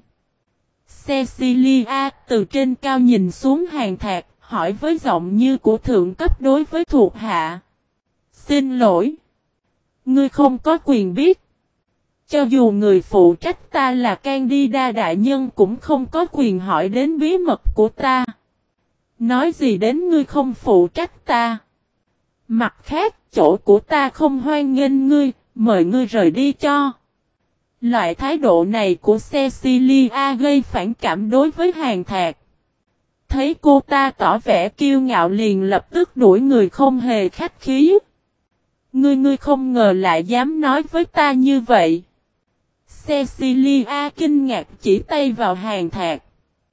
Cecilia từ trên cao nhìn xuống Hàn Thạc, hỏi với giọng như của thượng cấp đối với thuộc hạ. Xin lỗi. Ngươi không có quyền biết. Cho dù người phụ trách ta là Candida đại nhân cũng không có quyền hỏi đến bí mật của ta. Nói gì đến ngươi không phụ trách ta. Mặt khác, chỗ của ta không hoan nghênh ngươi, mời ngươi rời đi cho. Loại thái độ này của Cecilia gây phản cảm đối với Hàn Thạc. Thấy cô ta tỏ vẻ kiêu ngạo liền lập tức đuổi người không hề khách khí. Ngươi không ngờ lại dám nói với ta như vậy. Cecilia kinh ngạc chỉ tay vào Hàn Thạc.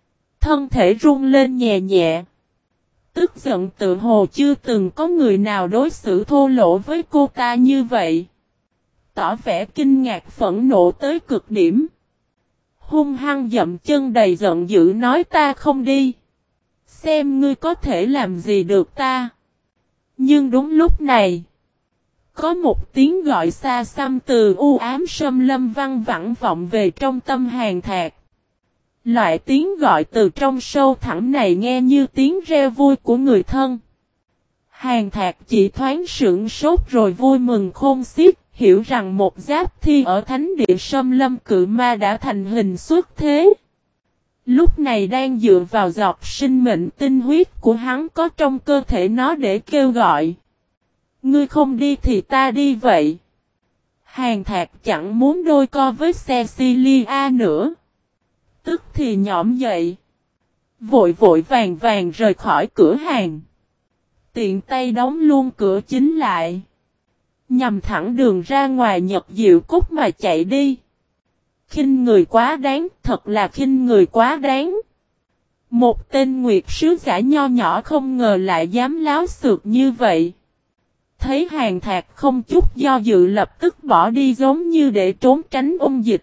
thân thể run lên nhẹ nhẹ. Tức giận tự hồ chưa từng có người nào đối xử thô lỗ với cô ta như vậy. Tỏ vẻ kinh ngạc phẫn nộ tới cực điểm. Hung hăng dậm chân đầy giận dữ nói ta không đi. Xem ngươi có thể làm gì được ta. Nhưng đúng lúc này. Có một tiếng gọi xa xăm từ u ám sâm lâm văng vẳng vọng về trong tâm Hàn Thạc. Loại tiếng gọi từ trong sâu thẳm này nghe như tiếng reo vui của người thân. Hàn Thạc chỉ thoáng sững sốt rồi vui mừng khôn xiết, hiểu rằng một giáp thi ở thánh địa sâm lâm cự ma đã thành hình xuất thế. Lúc này đang dựa vào giọt sinh mệnh tinh huyết của hắn có trong cơ thể nó để kêu gọi. Ngươi không đi thì ta đi vậy. Hàn Thạc chẳng muốn đôi co với Cecilia nữa. Tức thì nhõm dậy. Vội vội vàng vàng rời khỏi cửa hàng. Tiện tay đóng luôn cửa chính lại. Nhằm thẳng đường ra ngoài Nhật Diệu Cúc mà chạy đi. Khinh người quá đáng, thật là khinh người quá đáng. Một tên nguyệt sứ giả nho nhỏ không ngờ lại dám láo xược như vậy. Thấy Hàn Thạc không chút do dự lập tức bỏ đi giống như để trốn tránh ôn dịch.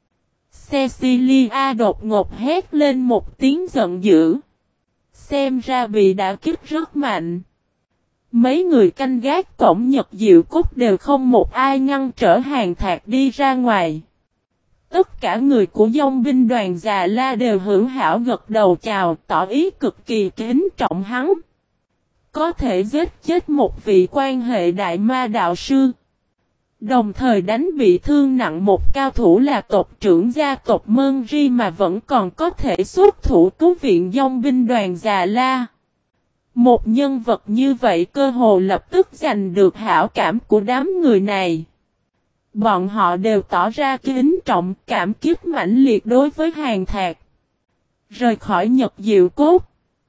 Cecilia đột ngột hét lên một tiếng giận dữ. Xem ra bị đả kích rất mạnh. Mấy người canh gác cổng Nhật Diệu Cúc đều không một ai ngăn trở Hàn Thạc đi ra ngoài. Tất cả người của dòng binh đoàn Già La đều hữu hảo gật đầu chào tỏ ý cực kỳ kính trọng hắn. Có thể giết chết một vị quan hệ đại ma đạo sư. Đồng thời đánh bị thương nặng một cao thủ là tộc trưởng gia tộc Mơn Ri mà vẫn còn có thể xuất thủ cứu viện dòng binh đoàn Già La. Một nhân vật như vậy cơ hồ lập tức giành được hảo cảm của đám người này. Bọn họ đều tỏ ra kính trọng cảm kích mãnh liệt đối với Hàn Thạc. Rời khỏi Nhật Diệu Cốt.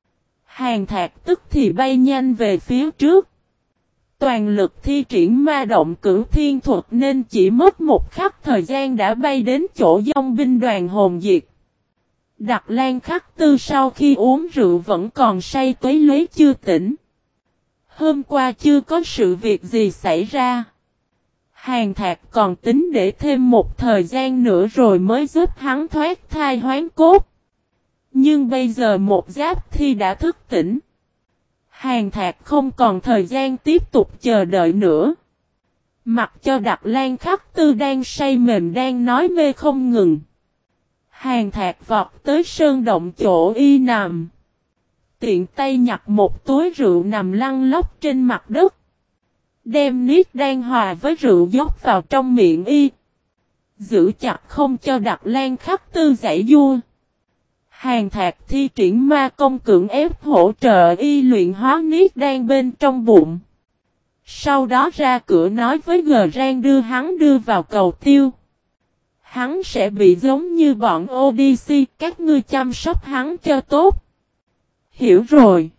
Hàn Thạc tức thì bay nhanh về phía trước. Toàn lực thi triển ma động cửu thiên thuật nên chỉ mất một khắc thời gian đã bay đến chỗ dòng binh đoàn hồn diệt. Đặc Lan Khắc Tư sau khi uống rượu vẫn còn say quấy lối chưa tỉnh. Hôm qua chưa có sự việc gì xảy ra. Hàn Thạc còn tính để thêm một thời gian nữa rồi mới giúp hắn thoát thai hoán cốt. Nhưng bây giờ một giáp thi đã thức tỉnh. Hàn Thạc không còn thời gian tiếp tục chờ đợi nữa. Mặc cho Đặc Lan Khắc Tư đang say mềm đang nói mê không ngừng. Hàn Thạc vọt tới sơn động chỗ y nằm. Tiện tay nhặt một túi rượu nằm lăn lóc trên mặt đất. Đem niết đan hòa với rượu dốc vào trong miệng y. Giữ chặt không cho Đặc Lan Khắc Tư giải vua. Hàn Thạc thi triển ma công cưỡng ép hỗ trợ y luyện hóa niết đan bên trong bụng. Sau đó ra cửa nói với Grang đưa vào cầu tiêu. Hắn sẽ bị giống như bọn Odyssey, các ngươi chăm sóc hắn cho tốt. Hiểu rồi.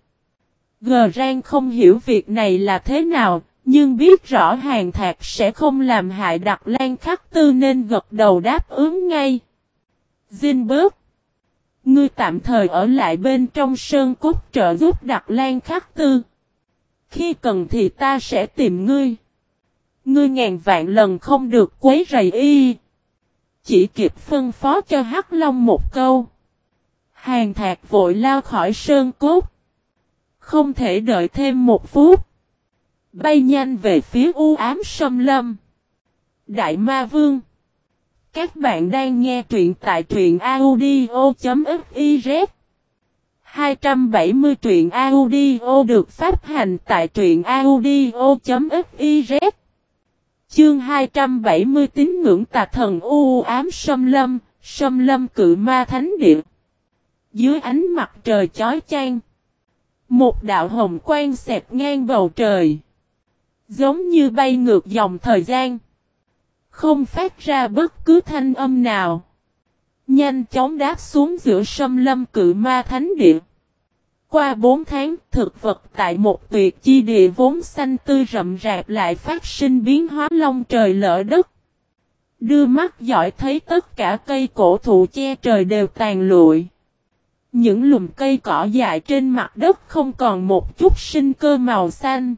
Grang không hiểu việc này là thế nào, nhưng biết rõ Hàn Thạc sẽ không làm hại Đặc Lan Khắc Tư nên gật đầu đáp ứng ngay. Zinberg, ngươi tạm thời ở lại bên trong sơn cốt trợ giúp Đặc Lan Khắc Tư. Khi cần thì ta sẽ tìm ngươi. Ngươi ngàn vạn lần không được quấy rầy y. Chỉ kịp phân phó cho Hắc Long một câu. Hàn Thạc vội lao khỏi sơn cốt. Không thể đợi thêm một phút. Bay nhanh về phía u ám sâm lâm. Đại Ma Vương. Các bạn đang nghe truyện tại truyện audio.fiz. 270 truyện audio được phát hành tại truyện audio.fiz. Chương 270 tín ngưỡng tà thần u ám sâm lâm cự ma thánh địa. Dưới ánh mặt trời chói chang, một đạo hồng quang xẹt ngang bầu trời, giống như bay ngược dòng thời gian, không phát ra bất cứ thanh âm nào, nhanh chóng đáp xuống giữa sâm lâm cự ma thánh địa. Qua 4 tháng, thực vật tại một tuyệt chi địa vốn xanh tươi rậm rạp lại phát sinh biến hóa long trời lỡ đất. Đưa mắt dõi thấy tất cả cây cổ thụ che trời đều tàn lụi. Những lùm cây cỏ dại trên mặt đất không còn một chút sinh cơ màu xanh.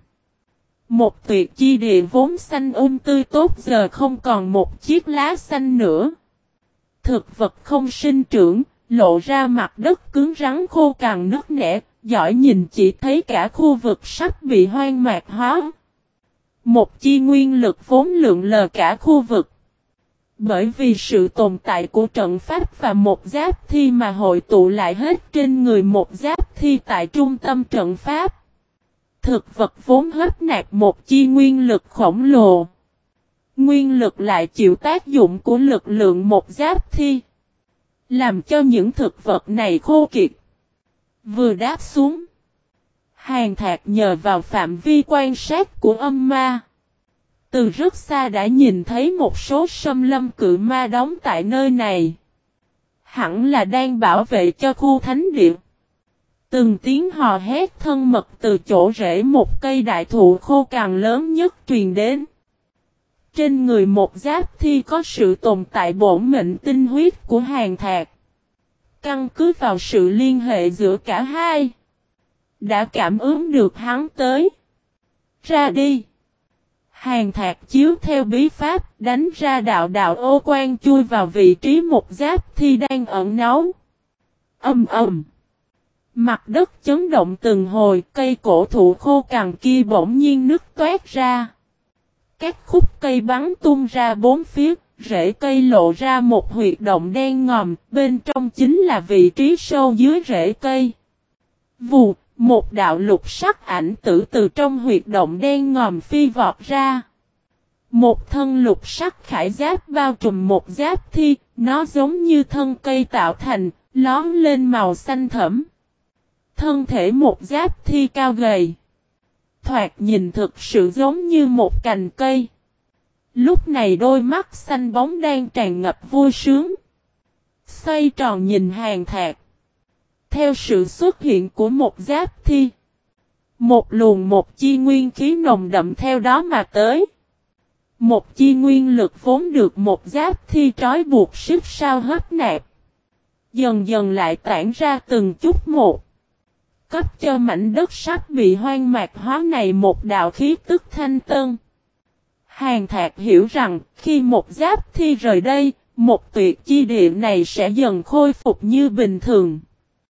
Một tuyệt chi địa vốn xanh tươi tốt giờ không còn một chiếc lá xanh nữa. Thực vật không sinh trưởng, lộ ra mặt đất cứng rắn khô cằn nứt nẻ, giỏi nhìn chỉ thấy cả khu vực sắp bị hoang mạc hóa. Một chi nguyên lực vốn lượn lờ cả khu vực. Bởi vì sự tồn tại của trận pháp và một giáp thi mà hội tụ lại hết trên người một giáp thi tại trung tâm trận pháp. Thực vật vốn hấp nạp một chi nguyên lực khổng lồ. Nguyên lực lại chịu tác dụng của lực lượng một giáp thi. Làm cho những thực vật này khô kiệt. Vừa đáp xuống. Hàn Thạc nhờ vào phạm vi quan sát của âm ma. Từ rất xa đã nhìn thấy một số xâm lâm cự ma đóng tại nơi này. Hẳn là đang bảo vệ cho khu thánh địa. Từng tiếng hò hét thân mật từ chỗ rễ một cây đại thụ khô cằn lớn nhất truyền đến. Trên người một giáp thi có sự tồn tại bổn mệnh tinh huyết của Hàn Thạc. Căn cứ vào sự liên hệ giữa cả hai. Đã cảm ứng được hắn tới. Ra đi. Hàn Thạc chiếu theo bí pháp đánh ra đạo đạo ô quan chui vào vị trí một giáp thi đang ẩn náu. Ầm ầm. Mặt đất chấn động từng hồi, cây cổ thụ khô cằn kia bỗng nhiên nứt toát ra. Các khúc cây bắn tung ra bốn phía, rễ cây lộ ra một huyệt động đen ngòm, bên trong chính là vị trí sâu dưới rễ cây. Vù, một đạo lục sắc ảnh tử từ trong huyệt động đen ngòm phi vọt ra. Một thân lục sắc khải giáp bao trùm một giáp thi, nó giống như thân cây tạo thành, lón lên màu xanh thẫm. Thân thể một giáp thi cao gầy. Thoạt nhìn thực sự giống như một cành cây. Lúc này đôi mắt xanh bóng đang tràn ngập vui sướng. Xoay tròn nhìn Hàn Thạc. Theo sự xuất hiện của một giáp thi. Một luồng một chi nguyên khí nồng đậm theo đó mà tới. Một chi nguyên lực vốn được một giáp thi trói buộc xích sao hấp nạp. Dần dần lại tản ra từng chút một. Cấp cho mảnh đất sắp bị hoang mạc hóa này một đạo khí tức thanh tân. Hàn Thạc hiểu rằng khi một giáp thi rời đây, một tuyệt chi địa này sẽ dần khôi phục như bình thường.